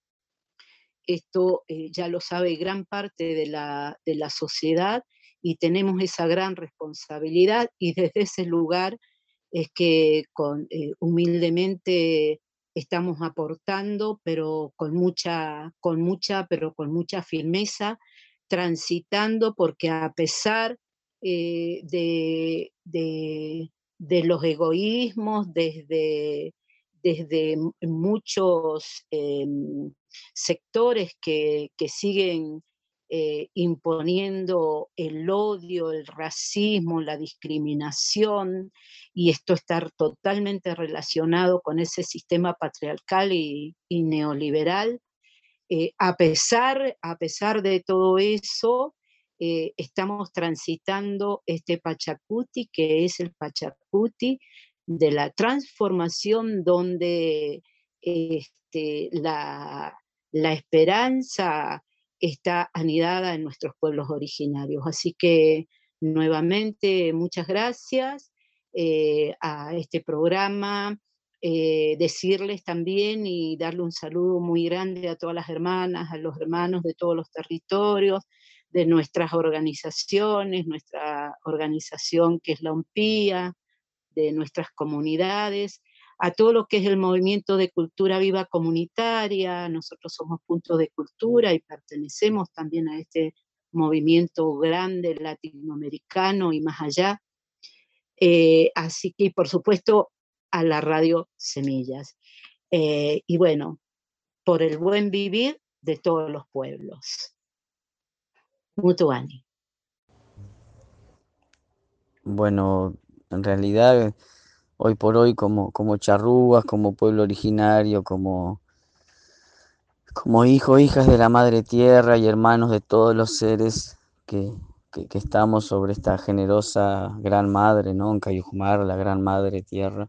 Esto eh, ya lo sabe gran parte de la, de la sociedad, y tenemos esa gran responsabilidad, y desde ese lugar es que con, eh, humildemente estamos aportando, pero con mucha, con mucha, pero con mucha firmeza, transitando, porque a pesar eh, de, de, de los egoísmos, desde, desde muchos eh, sectores que, que siguen eh, imponiendo el odio, el racismo, la discriminación, y esto está totalmente relacionado con ese sistema patriarcal y, y neoliberal. Eh, a, pesar, a pesar de todo eso, eh, estamos transitando este Pachacuti, que es el Pachacuti de la transformación, donde este, la, la esperanza está anidada en nuestros pueblos originarios. Así que nuevamente muchas gracias eh, a este programa. Eh, decirles también y darle un saludo muy grande a todas las hermanas, a los hermanos de todos los territorios, de nuestras organizaciones, nuestra organización que es la OMPIA, de nuestras comunidades, a todo lo que es el movimiento de cultura viva comunitaria. Nosotros somos Punto de Cultura y pertenecemos también a este movimiento grande latinoamericano y más allá. Eh, así que, por supuesto, a la radio Semillas. Eh, y bueno, por el buen vivir de todos los pueblos. Mutuani. Bueno, en realidad, hoy por hoy, como, como charrúas, como pueblo originario, como, como hijos, hijas de la Madre Tierra y hermanos de todos los seres que, que, que estamos sobre esta generosa Gran Madre, ¿no? En Cayujmar, la Gran Madre Tierra.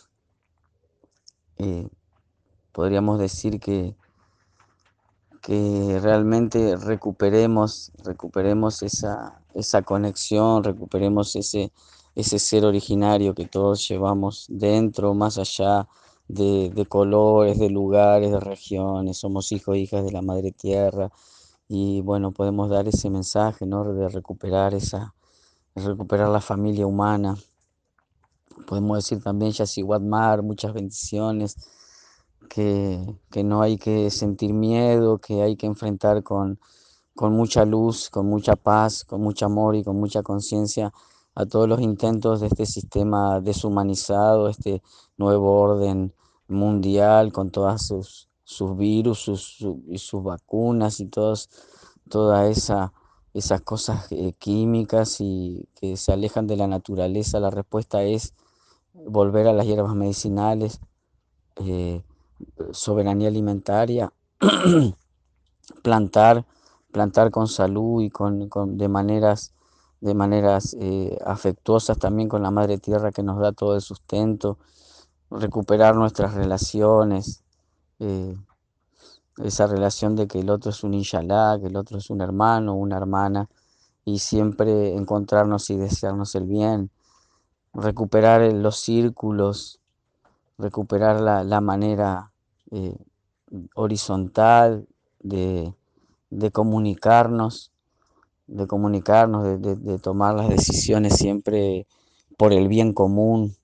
Eh, podríamos decir que, que realmente recuperemos, recuperemos esa, esa conexión, recuperemos ese, ese ser originario que todos llevamos dentro, más allá de, de colores, de lugares, de regiones. Somos hijos e hijas de la Madre Tierra y bueno, podemos dar ese mensaje, ¿no? De recuperar esa, de recuperar la familia humana. Podemos decir también Yasiguatmar, muchas bendiciones. Que, que no hay que sentir miedo, que hay que enfrentar con, con mucha luz, con mucha paz, con mucho amor y con mucha conciencia a todos los intentos de este sistema deshumanizado, este nuevo orden mundial con todas sus, sus virus sus, su, y sus vacunas y todos, todas esa, esas cosas eh, químicas y que se alejan de la naturaleza. La respuesta es volver a las hierbas medicinales, eh, soberanía alimentaria, plantar, plantar con salud y con, con de maneras, de maneras eh, afectuosas también con la Madre Tierra que nos da todo el sustento, recuperar nuestras relaciones, eh, esa relación de que el otro es un inshallah, que el otro es un hermano, una hermana, y siempre encontrarnos y desearnos el bien, recuperar los círculos, recuperar la, la manera eh, horizontal de, de comunicarnos, de comunicarnos, de, de, de tomar las decisiones siempre por el bien común,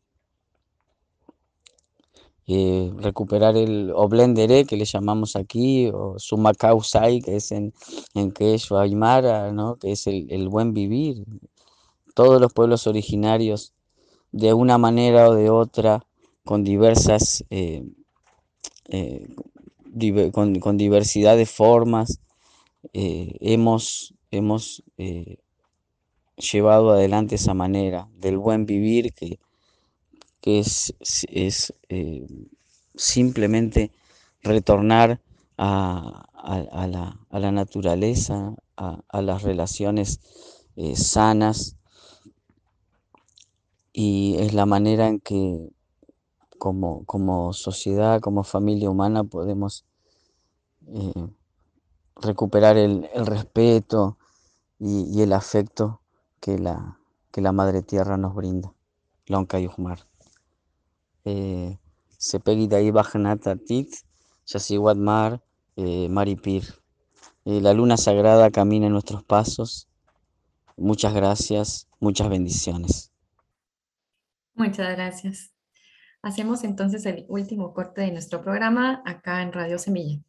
eh, recuperar el Oblendere, que le llamamos aquí, o Sumakausai, que es en, en Quechua Aymara, ¿no? Que es el, el buen vivir. Todos los pueblos originarios, de una manera o de otra, con diversas eh, eh, diver, con, con diversidad de formas, eh, hemos, hemos eh, llevado adelante esa manera del buen vivir que, que es, es eh, simplemente retornar a, a, a, la, a la naturaleza, a, a las relaciones eh, sanas, y es la manera en que Como, como sociedad, como familia humana, podemos eh, recuperar el, el respeto y, y el afecto que la, que la Madre Tierra nos brinda. Lonca Yujmar. Sepegitaí Bajanatat, Yasiguatmar, Maripir. Eh, la luna sagrada camina en nuestros pasos. Muchas gracias, muchas bendiciones. Muchas gracias. Hacemos entonces el último corte de nuestro programa acá en Radio Semilla.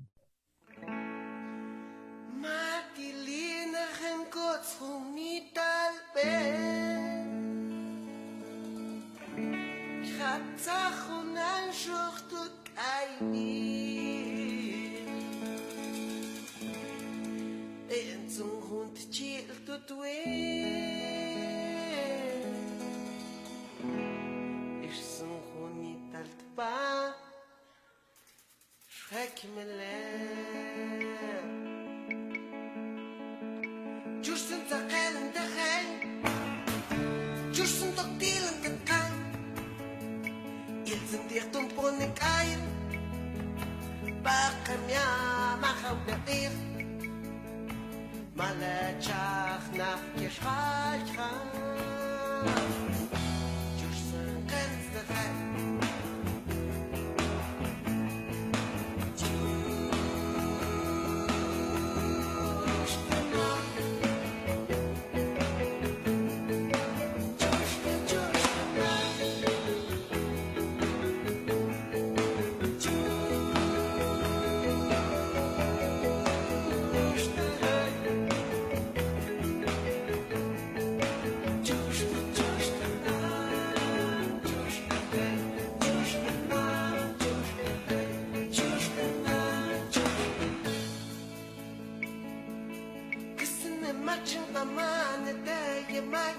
Schreck mir leer Just sind da Kellen da Heim Just sind da Dielen da Kein Il sind dir tum Ponik ein Bakam ya Machau da Ir Malachach nach Geschreit Just sind ganz da Heim machin amane de yemak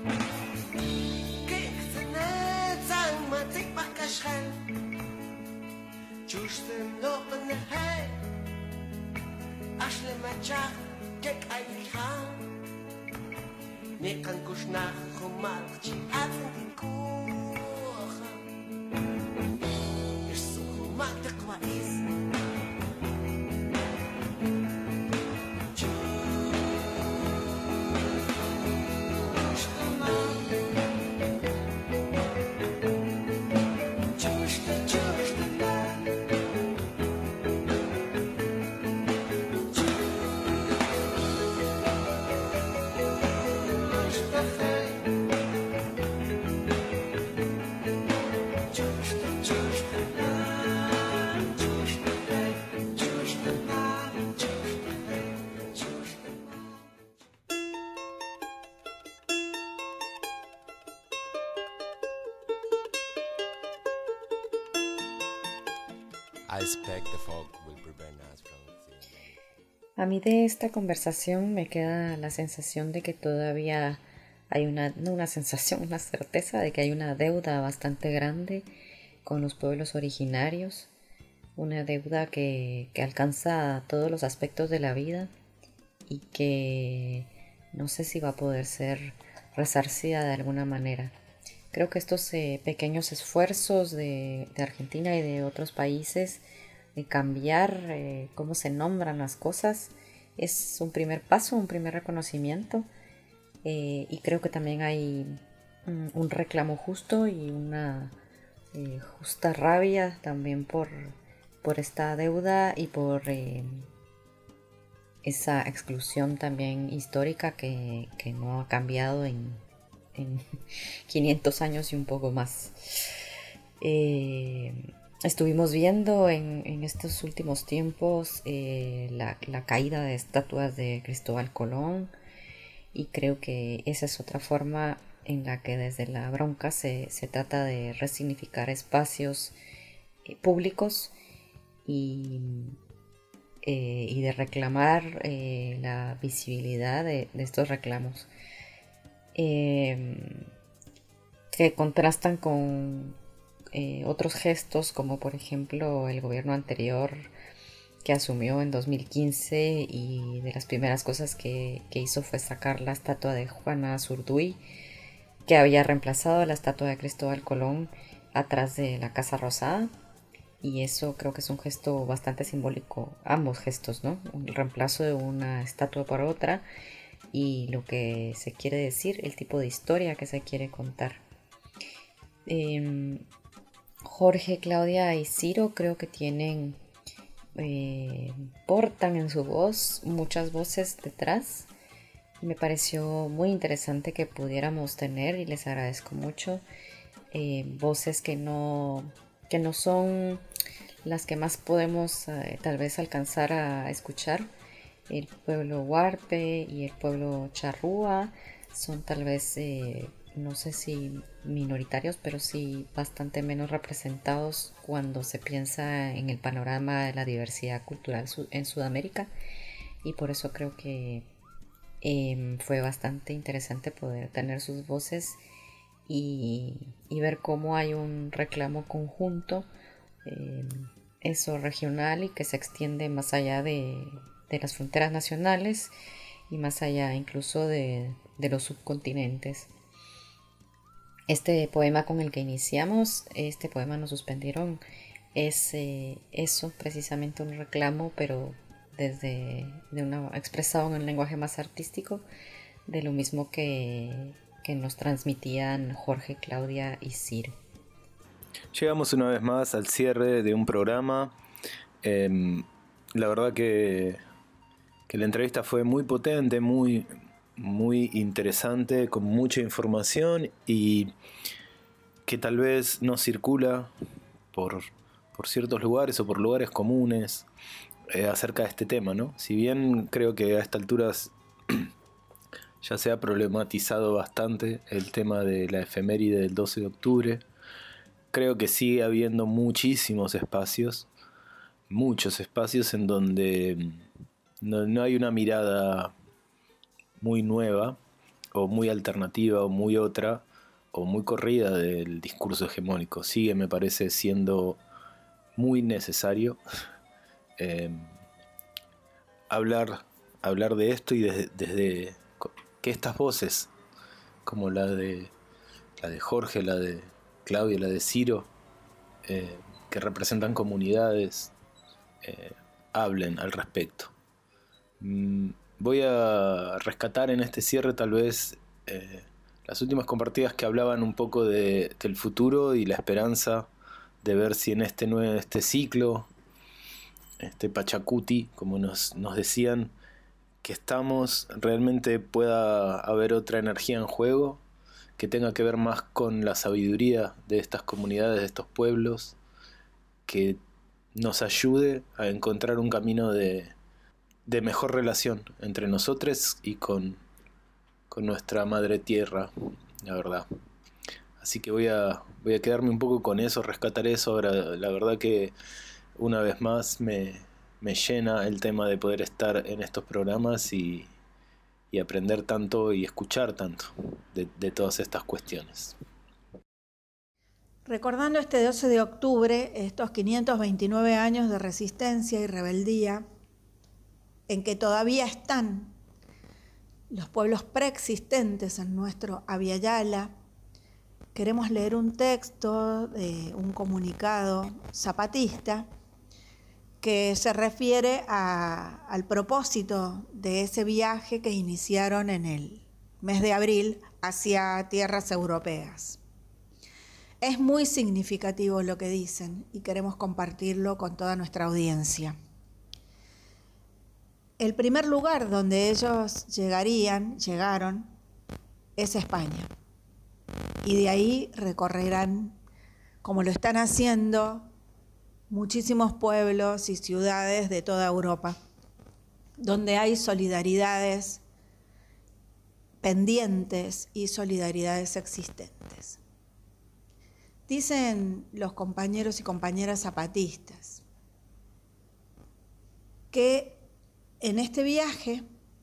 Kiksene zang matik bakashel Chushtem no benehei Ashle machach kek aylicha Nekan kushnach chumat chi aten din kucha Yishsu chumat tekwa is A mí de esta conversación me queda la sensación de que todavía hay una, no una sensación, una certeza de que hay una deuda bastante grande con los pueblos originarios, una deuda que, que alcanza todos los aspectos de la vida y que no sé si va a poder ser resarcida de alguna manera. Creo que estos eh, pequeños esfuerzos de, de Argentina y de otros países de cambiar eh, cómo se nombran las cosas es un primer paso, un primer reconocimiento eh, y creo que también hay un, un reclamo justo y una eh, justa rabia también por, por esta deuda y por eh, esa exclusión también histórica que, que no ha cambiado en, en quinientos años y un poco más. Eh, Estuvimos viendo en, en estos últimos tiempos eh, la, la caída de estatuas de Cristóbal Colón y creo que esa es otra forma en la que desde la bronca se, se trata de resignificar espacios eh, públicos y, eh, y de reclamar eh, la visibilidad de, de estos reclamos eh, que contrastan con Eh, otros gestos como por ejemplo el gobierno anterior que asumió en dos mil quince y de las primeras cosas que, que hizo fue sacar la estatua de Juana Zurduy que había reemplazado la estatua de Cristóbal Colón atrás de la Casa Rosada y eso creo que es un gesto bastante simbólico, ambos gestos, ¿no? El reemplazo de una estatua por otra y lo que se quiere decir, el tipo de historia que se quiere contar. Eh, Jorge, Claudia y Ciro creo que tienen, eh, portan en su voz muchas voces detrás. Me pareció muy interesante que pudiéramos tener y les agradezco mucho eh, voces que no, que no son las que más podemos eh, tal vez alcanzar a escuchar. El pueblo Huarpe y el pueblo Charrúa son tal vez eh, no sé si minoritarios, pero sí bastante menos representados cuando se piensa en el panorama de la diversidad cultural en Sudamérica y por eso creo que eh, fue bastante interesante poder tener sus voces y, y ver cómo hay un reclamo conjunto, eh, eso regional y que se extiende más allá de, de las fronteras nacionales y más allá incluso de, de los subcontinentes. Este poema con el que iniciamos, este poema nos suspendieron, es eh, eso, precisamente un reclamo, pero desde de una, expresado en un lenguaje más artístico, de lo mismo que, que nos transmitían Jorge, Claudia y Ciro. Llegamos una vez más al cierre de un programa. Eh, la verdad que, que la entrevista fue muy potente, muy... muy interesante, con mucha información y que tal vez no circula por, por ciertos lugares o por lugares comunes eh, acerca de este tema, ¿no? Si bien creo que a estas alturas ya se ha problematizado bastante el tema de la efeméride del doce de octubre, creo que sigue habiendo muchísimos espacios, muchos espacios en donde no, no hay una mirada muy nueva, o muy alternativa, o muy otra, o muy corrida del discurso hegemónico. Sigue, me parece, siendo muy necesario eh, hablar, hablar de esto y desde, desde que estas voces, como la de, la de Jorge, la de Claudia, la de Ciro, eh, que representan comunidades, eh, hablen al respecto. Mm, voy a rescatar en este cierre tal vez eh, las últimas compartidas que hablaban un poco de, del futuro y la esperanza de ver si en este, nuevo, este ciclo, este Pachacuti, como nos, nos decían, que estamos, realmente pueda haber otra energía en juego, que tenga que ver más con la sabiduría de estas comunidades, de estos pueblos, que nos ayude a encontrar un camino de, de mejor relación entre nosotros y con, con nuestra madre tierra, la verdad. Así que voy a, voy a quedarme un poco con eso, rescatar eso. Ahora, la verdad que una vez más me, me llena el tema de poder estar en estos programas y, y aprender tanto y escuchar tanto de, de todas estas cuestiones. Recordando este doce de octubre, estos quinientos veintinueve años de resistencia y rebeldía, en que todavía están los pueblos preexistentes en nuestro Abya Yala, queremos leer un texto de un comunicado zapatista que se refiere a, al propósito de ese viaje que iniciaron en el mes de abril hacia tierras europeas. Es muy significativo lo que dicen y queremos compartirlo con toda nuestra audiencia. El primer lugar donde ellos llegarían, llegaron, es España. Y de ahí recorrerán, como lo están haciendo, muchísimos pueblos y ciudades de toda Europa, donde hay solidaridades pendientes y solidaridades existentes. Dicen los compañeros y compañeras zapatistas que en este viaje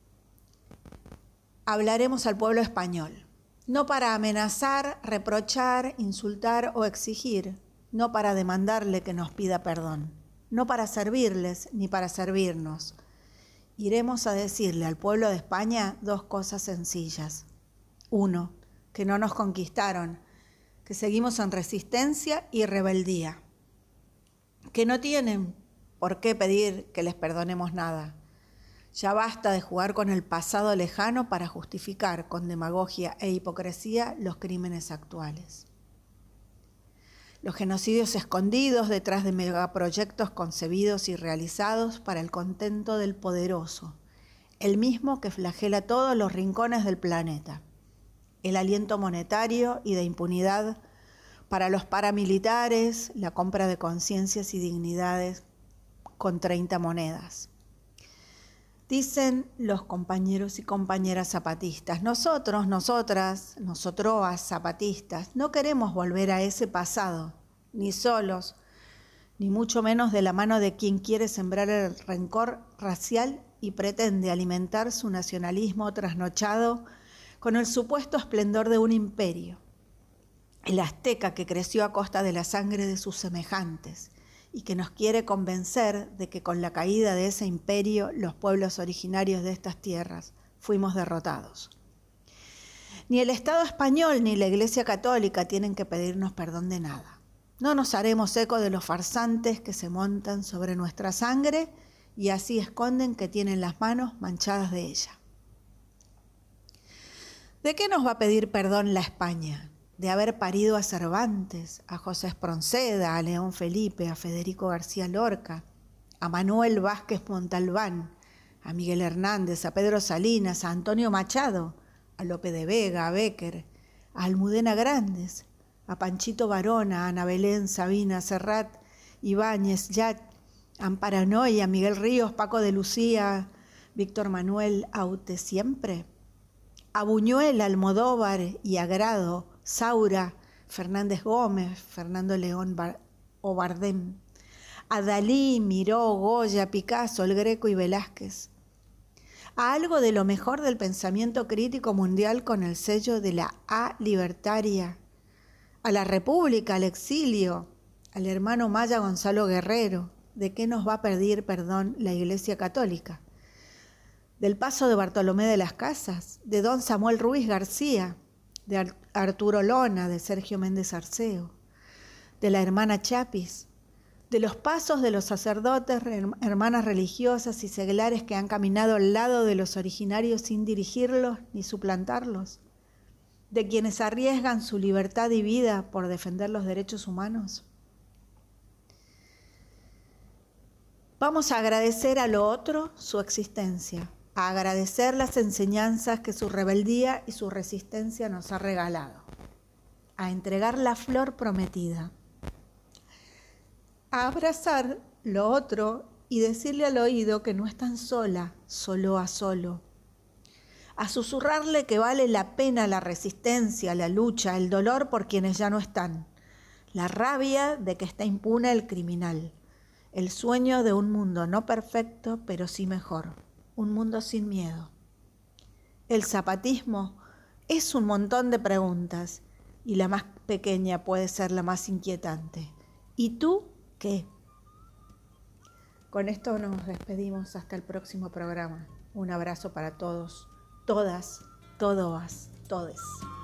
hablaremos al pueblo español, no para amenazar, reprochar, insultar o exigir, no para demandarle que nos pida perdón, no para servirles ni para servirnos. Iremos a decirle al pueblo de España dos cosas sencillas. Uno, que no nos conquistaron, que seguimos en resistencia y rebeldía, que no tienen por qué pedir que les perdonemos nada. Ya basta de jugar con el pasado lejano para justificar con demagogia e hipocresía los crímenes actuales. Los genocidios escondidos detrás de megaproyectos concebidos y realizados para el contento del poderoso, el mismo que flagela todos los rincones del planeta. El aliento monetario y de impunidad para los paramilitares, la compra de conciencias y dignidades con treinta monedas. Dicen los compañeros y compañeras zapatistas, nosotros, nosotras, nosotros zapatistas, no queremos volver a ese pasado, ni solos, ni mucho menos de la mano de quien quiere sembrar el rencor racial y pretende alimentar su nacionalismo trasnochado con el supuesto esplendor de un imperio, el azteca que creció a costa de la sangre de sus semejantes, y que nos quiere convencer de que con la caída de ese imperio los pueblos originarios de estas tierras fuimos derrotados. Ni el Estado español ni la Iglesia Católica tienen que pedirnos perdón de nada. No nos haremos eco de los farsantes que se montan sobre nuestra sangre y así esconden que tienen las manos manchadas de ella. ¿De qué nos va a pedir perdón la España? De haber parido a Cervantes, a José Espronceda, a León Felipe, a Federico García Lorca, a Manuel Vázquez Montalbán, a Miguel Hernández, a Pedro Salinas, a Antonio Machado, a Lope de Vega, a Bécquer, a Almudena Grandes, a Panchito Varona, a Ana Belén, Sabina, Serrat, Ibáñez, Yat, Amparanoy, a Miguel Ríos, Paco de Lucía, Víctor Manuel Aute Siempre, a Buñuel, Almodóvar y Agrado, Saura, Fernández Gómez, Fernando León Bar- o Bardem, a Dalí, Miró, Goya, Picasso, El Greco y Velázquez, a algo de lo mejor del pensamiento crítico mundial con el sello de la A libertaria, a la República, al exilio, al hermano maya Gonzalo Guerrero, de qué nos va a pedir perdón la Iglesia Católica, del paso de Bartolomé de las Casas, de don Samuel Ruiz García, de Arturo Lona, de Sergio Méndez Arceo, de la hermana Chapis, de los pasos de los sacerdotes, hermanas religiosas y seglares que han caminado al lado de los originarios sin dirigirlos ni suplantarlos, de quienes arriesgan su libertad y vida por defender los derechos humanos. Vamos a agradecer a lo otro su existencia, a agradecer las enseñanzas que su rebeldía y su resistencia nos ha regalado, a entregar la flor prometida, a abrazar lo otro y decirle al oído que no están sola, solo a solo, a susurrarle que vale la pena la resistencia, la lucha, el dolor por quienes ya no están, la rabia de que está impune el criminal, el sueño de un mundo no perfecto, pero sí mejor, un mundo sin miedo. El zapatismo es un montón de preguntas y la más pequeña puede ser la más inquietante. ¿Y tú qué? Con esto nos despedimos hasta el próximo programa. Un abrazo para todos, todas, todas, todes.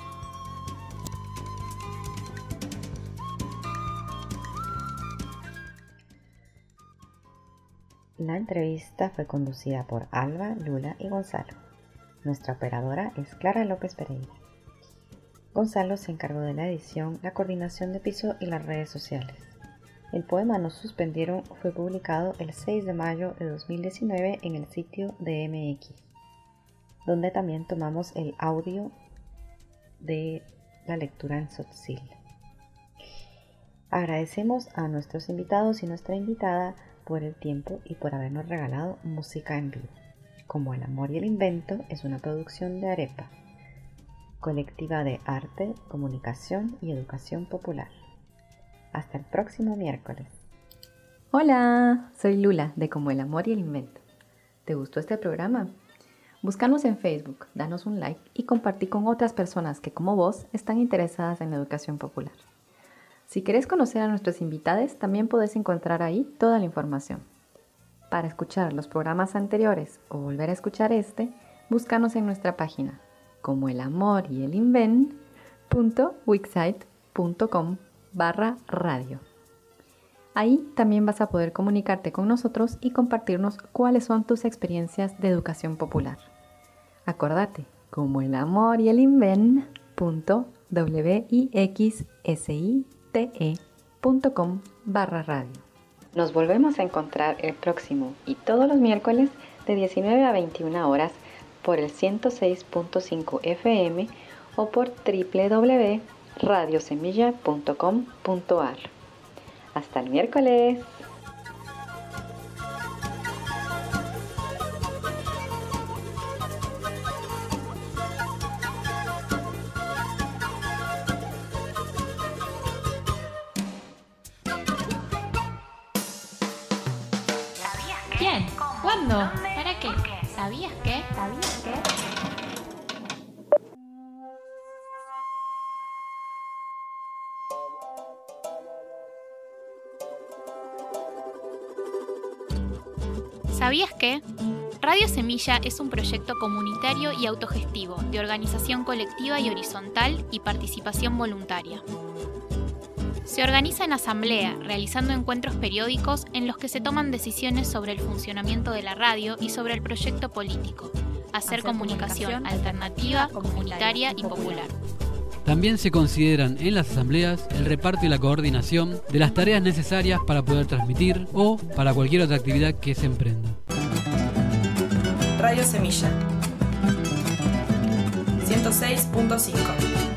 La entrevista fue conducida por Alba, Lula y Gonzalo. Nuestra operadora es Clara López Pereira. Gonzalo se encargó de la edición, la coordinación de piso y las redes sociales. El poema Nos suspendieron fue publicado el seis de mayo de dos mil diecinueve en el sitio de M X, donde también tomamos el audio de la lectura en Tzotzil. Agradecemos a nuestros invitados y nuestra invitada por el tiempo y por habernos regalado música en vivo. Como el amor y el invento es una producción de Arepa, colectiva de arte, comunicación y educación popular. Hasta el próximo miércoles. Hola, soy Lula de Como el amor y el invento. ¿Te gustó este programa? Búscanos en Facebook, danos un like y compartí con otras personas que como vos están interesadas en la educación popular. Si querés conocer a nuestros invitados, también podés encontrar ahí toda la información. Para escuchar los programas anteriores o volver a escuchar este, búscanos en nuestra página como el amor y el invent punto wixsite punto com barra radio. Ahí también vas a poder comunicarte con nosotros y compartirnos cuáles son tus experiencias de educación popular. Acordate, como el amor y el invent punto wixsite punto com barra radio. Nos volvemos a encontrar el próximo y todos los miércoles de diecinueve a veintiuna horas por el ciento seis punto cinco F M o por doble u doble u doble u punto radio semilla punto com punto a r. Hasta el miércoles. ¿Quién? ¿Cuándo? ¿Para qué? ¿Sabías qué? ¿Sabías qué? ¿Sabías qué? Radio Semilla es un proyecto comunitario y autogestivo de organización colectiva y horizontal y participación voluntaria. Se organiza en asamblea, realizando encuentros periódicos en los que se toman decisiones sobre el funcionamiento de la radio y sobre el proyecto político, hacer, hacer comunicación, comunicación alternativa, comunitaria y popular. También se consideran en las asambleas el reparto y la coordinación de las tareas necesarias para poder transmitir o para cualquier otra actividad que se emprenda. Radio Semilla ciento seis punto cinco